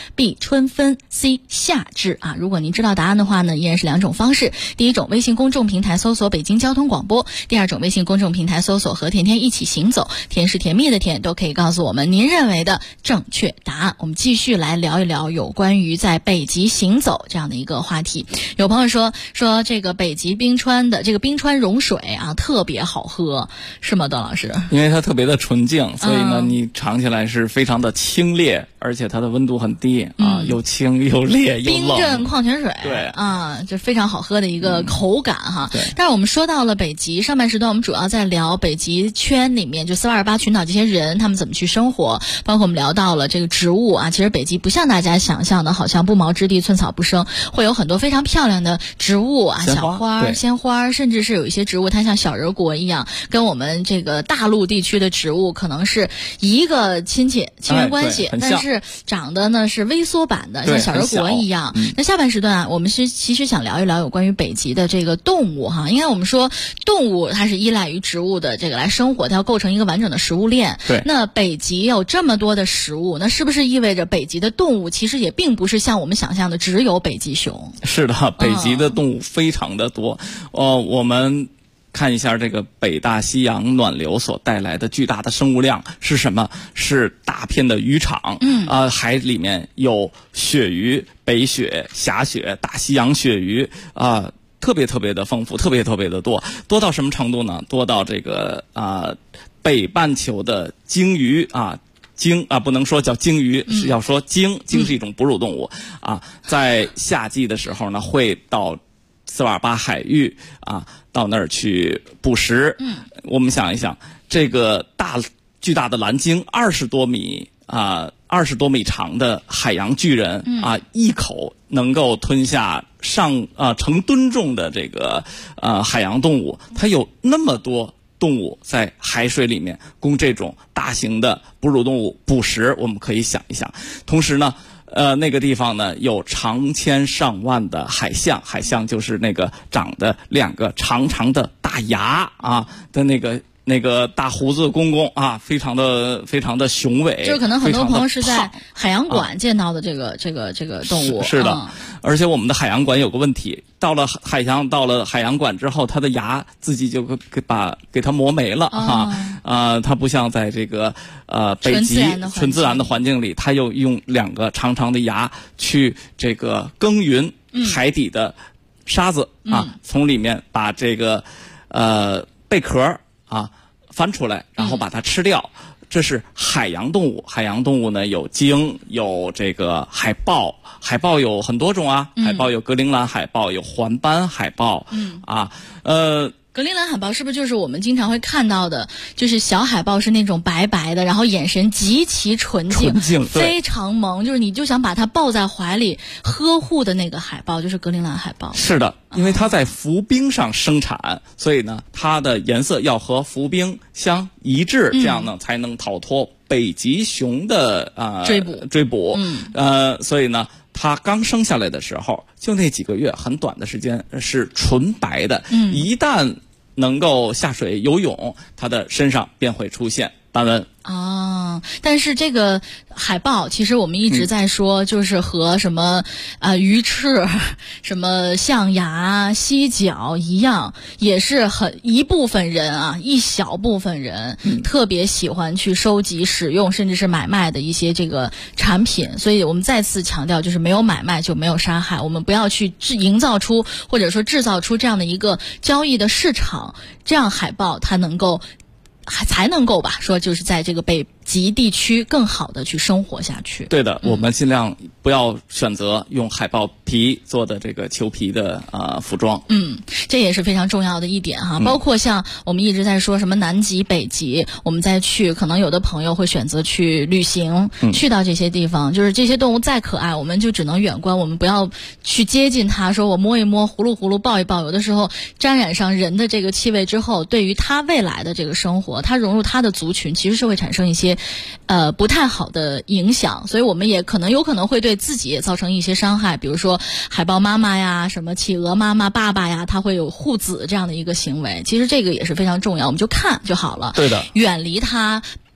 春分 ，C 夏至啊。如果您知道答案的话呢，依然是2种方式。第一种，微信公众平台搜索北京交通广播；第二种，微信公众平台搜索和甜甜一起行走，甜是甜蜜的甜，都可以告诉我们您认为的正确答案。我们继续来聊一聊有关于在北极行走这样的一个话题。有朋友说这个北极冰川的这个冰川融水啊特别好喝，是吗，段老师？ 因为它特别的纯净，所以呢你尝起来是非常的清冽，而且它的温度很低啊，又清又冽又冷， 冰镇矿泉水， 对啊，就非常好喝的一个口感哈。但是我们说到了北极，上半时段我们主要在聊北极圈里面就428群岛这些人他们怎么去生活，包括我们聊到了这个植物啊，其实北极不像大家想象的好像不毛之地寸草不生，会有很多非常漂亮的植物啊，小花、鲜花，甚至是有一些植物它像小人国一样，跟我们这个大陆地区的植物可能是一个亲缘关系，但是长得呢是微缩版的，像小人国一样。那下半时段啊，我们其实想聊一聊有关于北极的这个动物哈，应该我们说动物它是依赖于植物的这个来生活，它要构成一个完整的食物链。 对， 那北极有这么多的食物，那是不是意味着北极的动物其实也并不是像我们想象的只有北极熊？ 是的，北极的动物非常的多。我们看一下这个北大西洋暖流所带来的巨大的生物量是什么？是大片的渔场，海里面有鳕鱼、北鳕、狭鳕、大西洋鳕鱼啊，特别特别的丰富，特别特别的多到什么程度呢？多到这个北半球的鲸鱼啊。不能说叫鲸鱼，是要说鲸是一种哺乳动物啊，在夏季的时候呢，会到428海域啊，到那儿去捕食。我们想一想，这个巨大的蓝鲸20多米长的海洋巨人啊，一口能够吞下成吨重的这个海洋动物，它有那么多动物在海水里面供这种大型的哺乳动物捕食，我们可以想一想。同时呢，那个地方呢有成千上万的海象，海象就是那个长的2个长长的大牙啊的那个大胡子公公啊，非常的雄伟。 就是可能很多朋友是在海洋馆见到的这个动物。 是的，而且我们的海洋馆有个问题，到了海洋馆之后，它的牙自己就给它磨没了它不像在这个北极纯自然的环境里，它又用2个长长的牙去这个耕耘海底的沙子从里面把这个贝壳翻出来，然后把它吃掉。这是海洋动物。海洋动物呢，有鲸，有这个海豹。海豹有很多种啊，海豹有格陵兰海豹，有环斑海豹。 格陵兰海豹是不是就是我们经常会看到的，就是小海豹是那种白白的，然后眼神极其纯净非常萌，就是你就想把它抱在怀里呵护的那个海豹，就是格陵兰海豹。 是的，因为它在浮冰上生产，所以呢它的颜色要和浮冰相一致，这样呢才能逃脱北极熊的追捕。所以呢它刚生下来的时候，就那几个月很短的时间是纯白的，一旦能够下水游泳，它的身上便会出现斑纹。 但是这个海豹其实我们一直在说，就是和什么鱼翅、什么象牙、犀角一样，也是一部分人一小部分人特别喜欢去收集、使用，甚至是买卖的一些这个产品。所以我们再次强调，就是没有买卖就没有杀害，我们不要去营造出或者说制造出这样的一个交易的市场，这样海豹它才能够说就是在这个北极地区更好的去生活下去。 对的，我们尽量不要选择用海豹皮做的这个裘皮的服装。 这也是非常重要的一点哈。包括像我们一直在说什么南极、北极，我们再去，可能有的朋友会选择去旅行，去到这些地方，就是这些动物再可爱，我们就只能远观，我们不要去接近它，说我摸一摸、呼噜呼噜、抱一抱，有的时候沾染上人的这个气味之后，对于它未来的这个生活，它融入它的族群，其实是会产生一些不太好的影响，所以我们也有可能会对自己也造成一些伤害，比如说海豹妈妈呀、什么企鹅妈妈、爸爸呀，它会有护子这样的一个行为，其实这个也是非常重要，我们就看就好了。 对的， 远离它，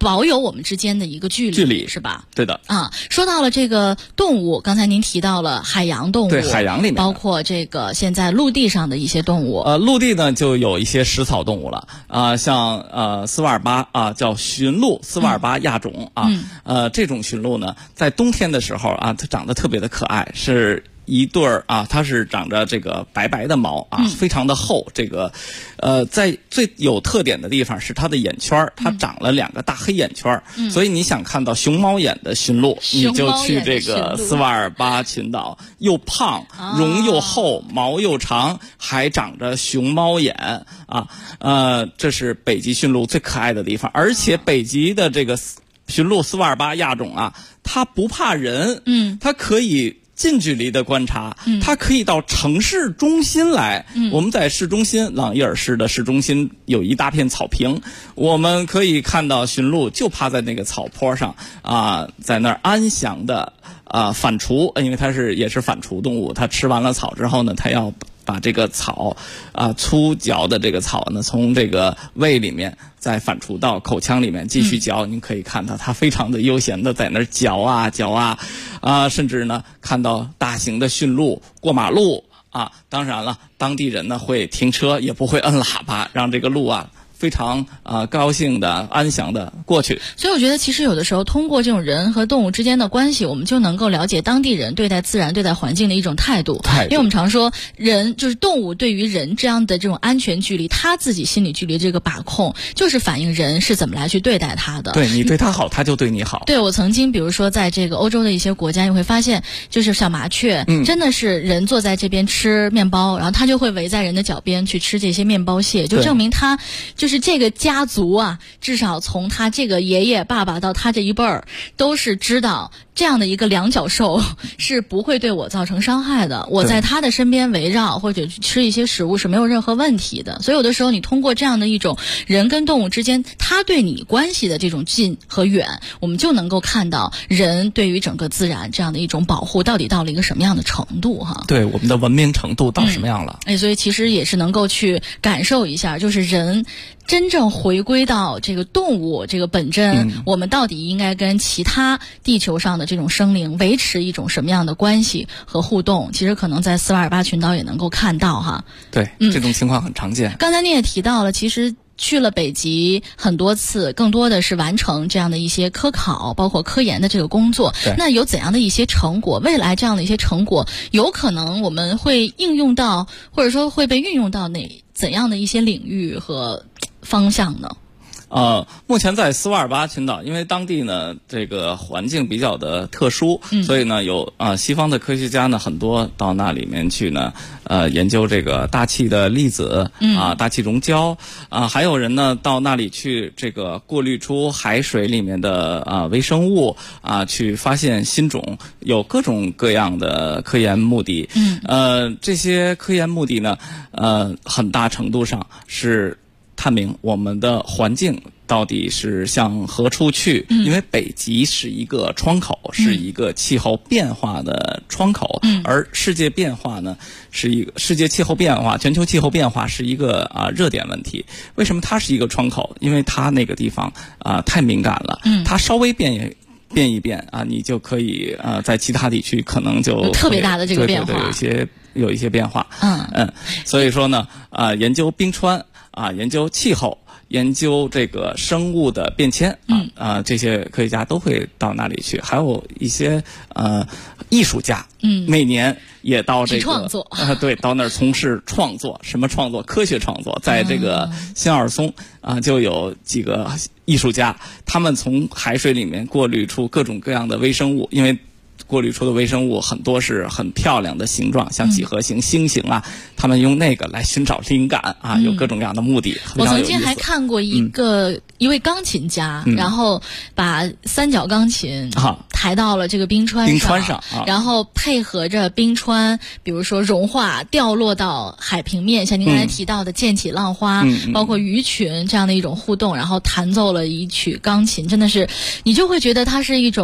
保有我们之间的一个距离是吧？ 对的啊。说到了这个动物，刚才您提到了海洋动物， 对，海洋里面包括这个现在陆地上的一些动物。 陆地呢就有一些食草动物了像斯瓦尔巴叫驯鹿斯瓦尔巴亚种这种驯鹿呢，在冬天的时候它长得特别的可爱，是一对儿它是长着这个白白的毛非常的厚。这个在最有特点的地方是它的眼圈，它长了2个大黑眼圈，所以你想看到熊猫眼的驯鹿，你就去这个斯瓦尔巴群岛，又胖，绒又厚，毛又长，还长着熊猫眼这是北极驯鹿最可爱的地方。而且北极的这个驯鹿斯瓦尔巴亚种它不怕人，它可以近距离的观察，它可以到城市中心来。我们在市中心朗伊尔市的市中心有一大片草坪，我们可以看到驯鹿就趴在那个草坡上在那儿安详的反刍，因为它也是反刍动物，它吃完了草之后呢，它要把这个草粗嚼的这个草呢，从这个胃里面再反刍到口腔里面继续嚼。您可以看到它非常的悠闲的在那儿嚼嚼甚至呢看到大型的驯鹿过马路当然了，当地人呢会停车，也不会摁喇叭，让这个鹿非常高兴的安详的过去。 所以我觉得其实有的时候通过这种人和动物之间的关系，我们就能够了解当地人对待自然对待环境的一种态度。因为我们常说人就是动物对于人这样的这种安全距离，他自己心理距离这个把控，就是反映人是怎么来去对待他的。 对，你对他好他就对你好。 对，我曾经比如说在这个欧洲的一些国家，你会发现就是小麻雀真的是人坐在这边吃面包，然后他就会围在人的脚边去吃这些面包屑，就证明他就是这个家族至少从他这个爷爷爸爸到他这一辈儿，都是知道这样的一个两脚兽是不会对我造成伤害的，我在他的身边围绕或者吃一些食物是没有任何问题的。所以有的时候你通过这样的一种人跟动物之间他对你关系的这种近和远，我们就能够看到人对于整个自然这样的一种保护到底到了一个什么样的程度对，我们的文明程度到什么样了。 所以其实也是能够去感受一下，就是人真正回归到这个动物这个本真，我们到底应该跟其他地球上的这种生灵维持一种什么样的关系和互动，其实可能在斯瓦尔巴群岛也能够看到对，这种情况很常见。 刚才你也提到了，其实去了北极很多次，更多的是完成这样的一些科考包括科研的这个工作。那有怎样的一些成果，未来这样的一些成果有可能我们会应用到，或者说会被运用到怎样的一些领域和方向呢？ 目前在斯瓦尔巴群岛，因为当地呢这个环境比较的特殊，所以呢有西方的科学家呢很多到那里面去呢研究这个大气的粒子大气溶胶还有人呢到那里去这个过滤出海水里面的微生物去发现新种，有各种各样的科研目的。这些科研目的呢很大程度上是探明我们的环境到底是向何处去。因为北极是一个窗口，是一个气候变化的窗口，而世界变化呢是一个世界气候变化，全球气候变化是一个热点问题。为什么它是一个窗口？因为它那个地方太敏感了，它稍微变一变你就可以在其他地区可能就特别大的这个变化， 对，有一些变化。所以说呢研究冰川研究气候，研究这个生物的变迁这些科学家都会到那里去。还有一些艺术家每年也到这个创作对，到那儿从事创作。什么创作？科学创作。在这个新奥尔松就有几个艺术家，他们从海水里面过滤出各种各样的微生物，因为过滤出的微生物很多是很漂亮的形状，像几何形、星形他们用那个来寻找灵感有各种各样的目的。 我曾经还看过一位钢琴家，然后把三角钢琴抬到了这个冰川上，然后配合着冰川，比如说融化掉落到海平面，像您刚才提到的溅起浪花，包括鱼群这样的一种互动，然后弹奏了一曲钢琴，真的是你就会觉得它是一种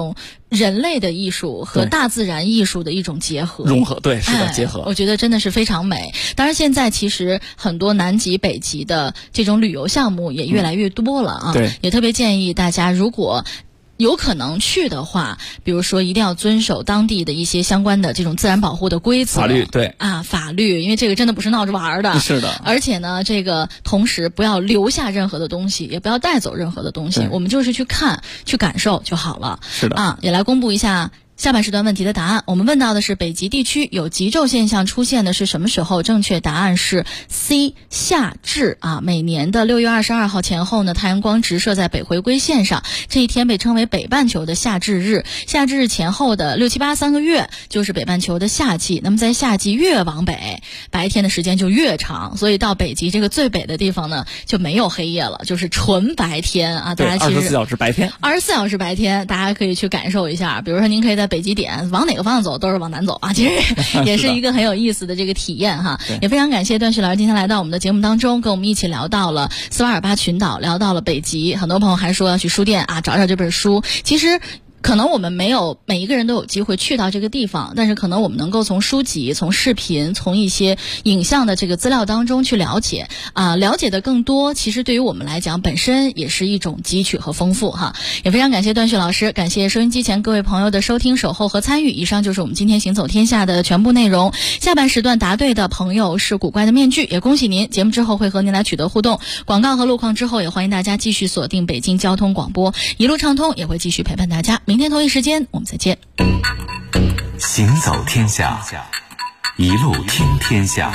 人类的艺术和大自然艺术的一种结合融合，对，是的，结合， 我觉得真的是非常美。当然现在其实很多南极北极的这种旅游项目也越来越多了啊， 对， 也特别建议大家如果有可能去的话，比如说一定要遵守当地的一些相关的这种自然保护的规则、 法律，对啊，法律，因为这个真的不是闹着玩的。 是的。 而且呢，这个同时不要留下任何的东西，也不要带走任何的东西，我们就是去看、去感受就好了。 是的啊，也来公布一下下半时段问题的答案。我们问到的是北极地区有极昼现象出现的是什么时候？正确答案是 C 夏至啊。每年的6月22号前后呢，太阳光直射在北回归线上，这一天被称为北半球的夏至日。夏至日前后的6、7、8、3个月就是北半球的夏季。那么在夏季越往北，白天的时间就越长，所以到北极这个最北的地方呢，就没有黑夜了，就是纯白天啊。大家其实 24小时白天 ，24小时白天，大家可以去感受一下。比如说您可以在北极点往哪个方向走都是往南走啊，其实也是一个很有意思的这个体验哈。也非常感谢段旭老师今天来到我们的节目当中，跟我们一起聊到了斯瓦尔巴群岛，聊到了北极。很多朋友还说要去书店啊找找这本书，其实可能我们没有每一个人都有机会去到这个地方，但是可能我们能够从书籍、从视频、从一些影像的这个资料当中去了解了解的更多，其实对于我们来讲本身也是一种汲取和丰富哈。也非常感谢段旭老师，感谢收音机前各位朋友的收听、守候和参与。以上就是我们今天行走天下的全部内容。下半时段答对的朋友是古怪的面具，也恭喜您，节目之后会和您来取得互动。广告和路况之后，也欢迎大家继续锁定北京交通广播，一路畅通，也会继续陪伴大家。明天同一时间我们再见。 行走天下，一路听天下。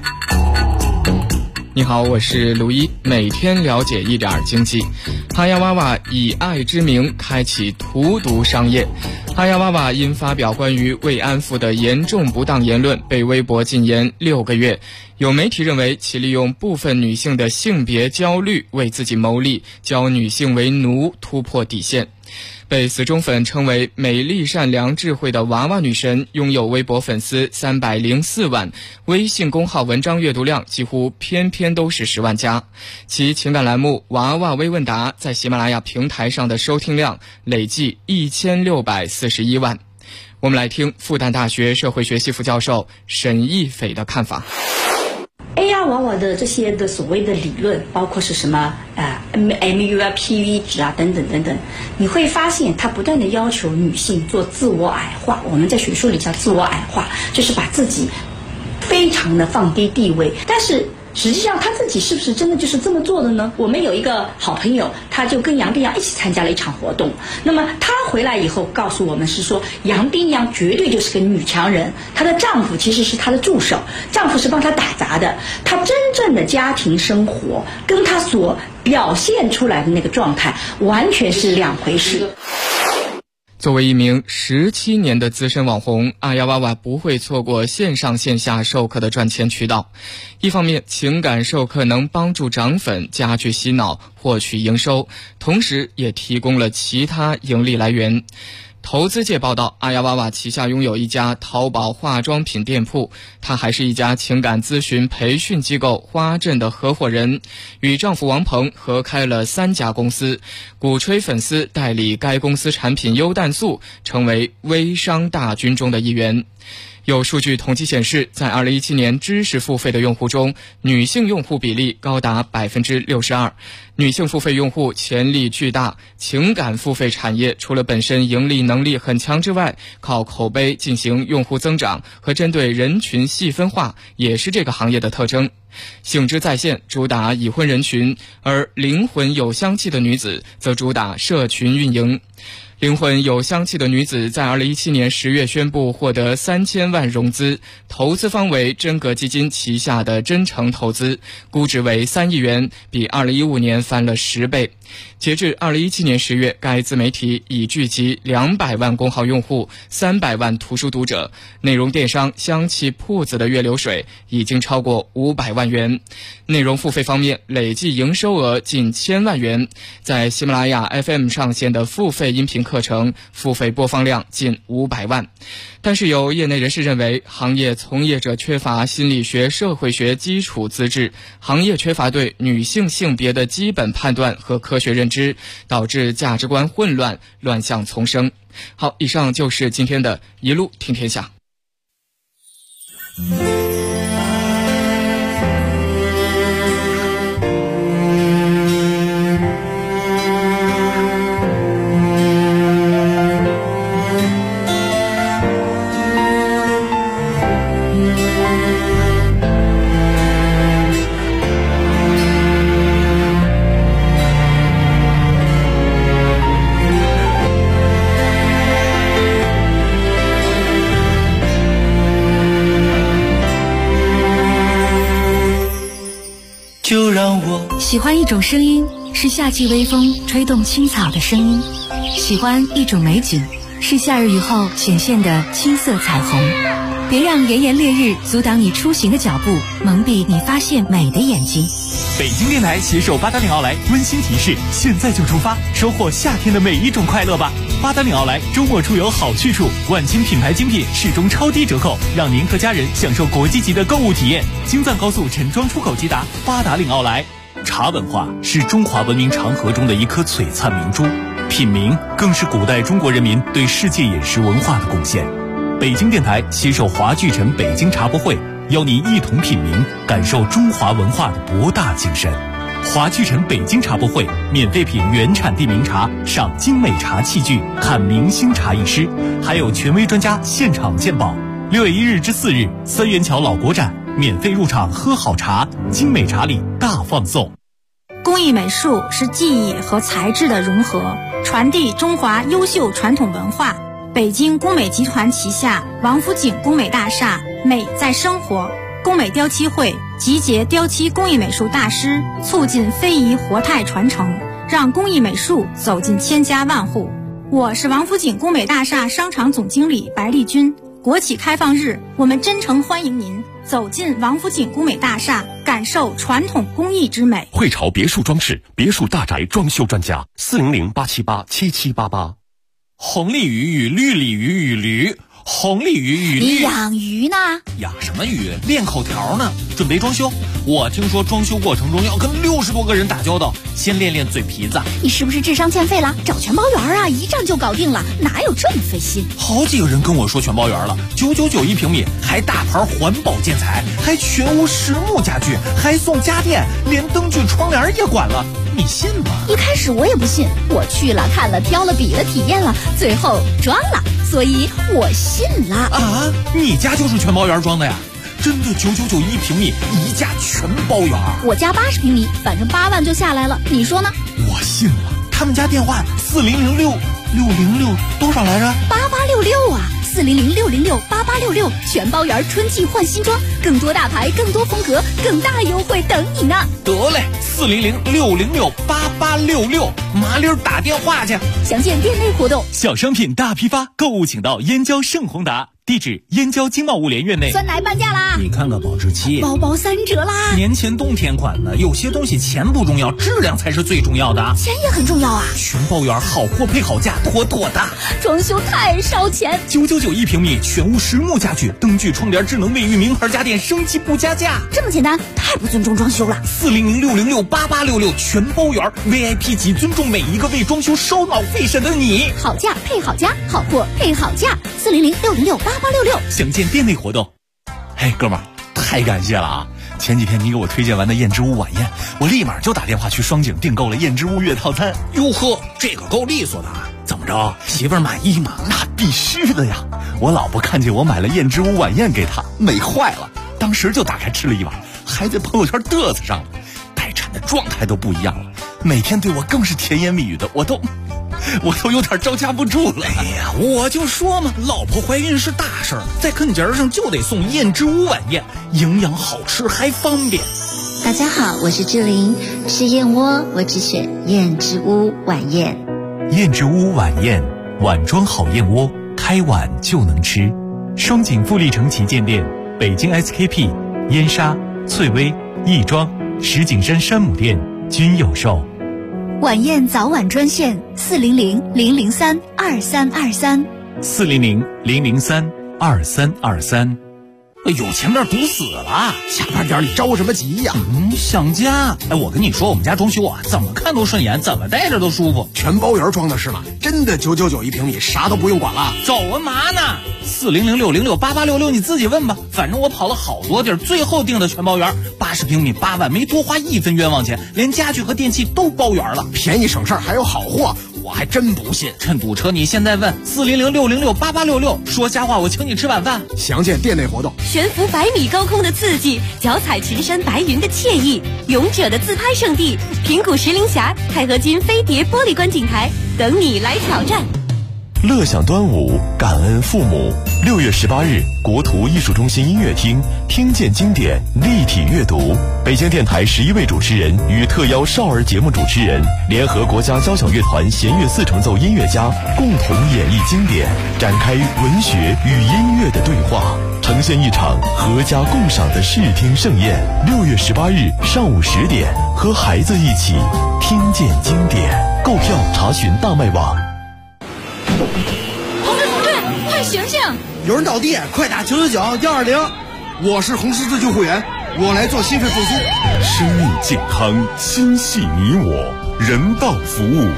你好，我是卢一，每天了解一点经济。哈亚娃娃以爱之名开启荼毒商业。哈亚娃娃因发表关于慰安妇的严重不当言论被微博禁言6个月。有媒体认为其利用部分女性的性别焦虑为自己谋利，教女性为奴，突破底线。被死忠粉称为美丽善良智慧的娃娃女神，拥有微博粉丝304万，微信公号文章阅读量几乎偏都是10万加。其情感栏目娃娃微问答在喜马拉雅平台上的收听量累计1641万。我们来听复旦大学社会学系副教授沈亦斐的看法。 AR 娃娃的这些的所谓的理论，包括是什么MU 啊、PV 值啊等等等等，你会发现它不断的要求女性做自我矮化，我们在学术里叫自我矮化，就是把自己非常的放低地位，但是实际上他自己是不是真的就是这么做的呢？我们有一个好朋友，他就跟杨冰洋一起参加了一场活动，那么他回来以后告诉我们是说，杨冰洋绝对就是个女强人，她的丈夫其实是她的助手，丈夫是帮她打杂的，她真正的家庭生活跟她所表现出来的那个状态完全是两回事。 作为一名17年的资深网红，阿呀娃娃不会错过线上线下授课的赚钱渠道。一方面，情感授课能帮助涨粉，加剧洗脑，获取营收，同时也提供了其他盈利来源。投资界报道，阿呀娃娃旗下拥有一家淘宝化妆品店铺，她还是一家情感咨询培训机构花镇的合伙人，与丈夫王鹏合开了3家公司，鼓吹粉丝代理该公司产品优氮素，成为微商大军中的一员。有数据统计显示，在2017年知识付费的用户中，女性用户比例高达 62%。女性付费用户潜力巨大，情感付费产业除了本身盈利能力很强之外，靠口碑进行用户增长和针对人群细分化也是这个行业的特征。性之在线主打已婚人群，而灵魂有香气的女子则主打社群运营。灵魂有香气的女子在2017年10月宣布获得3000万融资，投资方为真格基金旗下的真诚投资，估值为3亿元，比2015年翻了10倍。截至2017年10月，该自媒体已聚集200万公号用户，300万图书读者，内容电商香气铺子的月流水已经超过500万。 万元。内容付费方面，累计营收额近1000万元。在喜马拉雅 FM 上线的付费音频课程，付费播放量近500万。但是有业内人士认为，行业从业者缺乏心理学、社会学基础资质，行业缺乏对女性性别的基本判断和科学认知，导致价值观混乱，乱象丛生。好，以上就是今天的一路听天下。 就让我喜欢一种声音，是夏季微风吹动青草的声音；喜欢一种美景，是夏日雨后显现的青色彩虹。别让炎炎烈日阻挡你出行的脚步，蒙蔽你发现美的眼睛。 北京电台携手八达岭奥莱温馨提示：现在就出发，收获夏天的每一种快乐吧！八达岭奥莱周末出游好去处，万千品牌精品始终超低折扣，让您和家人享受国际级的购物体验。京藏高速陈庄出口直达八达岭奥莱。茶文化是中华文明长河中的一颗璀璨明珠，品茗更是古代中国人民对世界饮食文化的贡献。北京电台携手华聚尘北京茶博会，邀您一同品茗，感受中华文化的博大精深。华聚尘北京茶博会，免费品原产地名茶，赏精美茶器具，看明星茶艺师，还有权威专家现场鉴宝。6月1日至4日，三元桥老国展，免费入场喝好茶，精美茶礼大放送。 工艺美术是技艺和材质的融合，传递中华优秀传统文化。北京工美集团旗下王府井工美大厦美在生活工美雕漆会集结雕漆工艺美术大师，促进非遗活态传承，让工艺美术走进千家万户。我是王府井工美大厦商场总经理白丽君。国企开放日，我们真诚欢迎您走进王府井工美大厦，感受传统工艺之美。 汇潮别墅装饰，别墅大宅装修专家，400-878-7788。 红鲤鱼与绿鲤鱼与驴，红鲤鱼与绿。 你养鱼呢？ 养什么鱼？练口条呢，准备装修。我听说装修过程中要跟60多个人打交道，先练练嘴皮子。 你是不是智商欠费了？找全包圆啊，一站就搞定了，哪有这么费心？ 好几个人跟我说全包圆了，999一平米，还大牌环保建材，还全屋实木家具，还送家电，连灯具窗帘也管了，你信吗？ 一开始我也不信，我去了看了挑了比了体验了，最后装了，所以我信了。 啊，你家就是全包圆装的呀？真的999一平米，一家全包圆。 我家80平米，反正8万就下来了，你说呢？ 我信了。他们家电话4006多少来着 ？8866啊，4006068866，全包圆春季换新装，更多大牌，更多风格，更大优惠等你呢。 得嘞，4006068866，麻溜打电话去。 详见店内活动。 小商品大批发，购物请到燕郊盛宏达。地址：燕郊经贸物联院内。 酸奶半价啦！ 你看看保质期， 包包3折啦！ 年前冬天款的，有些东西钱不重要，质量才是最重要的。 钱也很重要啊！ 全包圆，好货配好价，妥妥的。 装修太烧钱 ，999一平米，全屋实木家具，灯具、窗帘、智能卫浴、名牌家电，升级不加价。 这么简单，太不尊重装修了。 40006068866，全包圆 ，VIP 级，尊重每一个为装修烧脑费神的你。 好价配好家，好货配好价，40006068866。 详见店内活动。嘿，哥们儿，太感谢了啊！前几天你给我推荐完的燕之屋晚宴，我立马就打电话去双井订购了燕之屋月套餐。哟呵，这个够利索的啊！怎么着，媳妇儿满意吗？那必须的呀！我老婆看见我买了燕之屋晚宴给她，美坏了，当时就打开吃了一碗，还在朋友圈嘚瑟上了，待产的状态都不一样了，每天对我更是甜言蜜语的，我都有点招架不住了。哎呀，我就说嘛，老婆怀孕是大事儿，在啃节上就得送燕之屋晚宴，营养好吃还方便。 大家好，我是志玲，吃燕窝我只选燕之屋晚宴。 燕之屋晚宴，碗装好燕窝，开碗就能吃。双井富力城旗舰店，北京 SKP、燕莎、 翠微、亦庄、石景山山姆店均有售。 晚宴早晚专线400-003-2323。 400-003-2323。 哎呦，前面堵死了！下班点你着什么急呀？ 想家。哎，我跟你说，我们家装修啊，怎么看都顺眼，怎么待着都舒服。 全包圆装的是吗？真的999一平米，啥都不用管了。 走啊嘛呢？4006068866，你自己问吧。反正我跑了好多地儿，最后定的全包圆，80平米8万，没多花1分冤枉钱，连家具和电器都包圆了， 便宜省事儿还有好货。我还真不信， 趁堵车你现在问4006068866，说瞎话我请你吃晚饭。 详见店内活动。 悬浮100米高空的刺激，脚踩群山白云的惬意，勇者的自拍圣地平谷石林峡钛合金飞碟玻璃观景台，等你来挑战。 乐享端午，感恩父母。6月18日，国图艺术中心音乐厅，听见经典，立体阅读。北京电台11位主持人与特邀少儿节目主持人，联合国家交响乐团弦乐4重奏音乐家，共同演绎经典，展开文学与音乐的对话，呈现一场合家共赏的视听盛宴。6月18日上午10点，和孩子一起听见经典。购票查询大麦网。 同志，快醒醒！ 有人倒地，快打999-120。我是红十字救护员，我来做心肺复苏。 生命健康，心系你我，人道服务。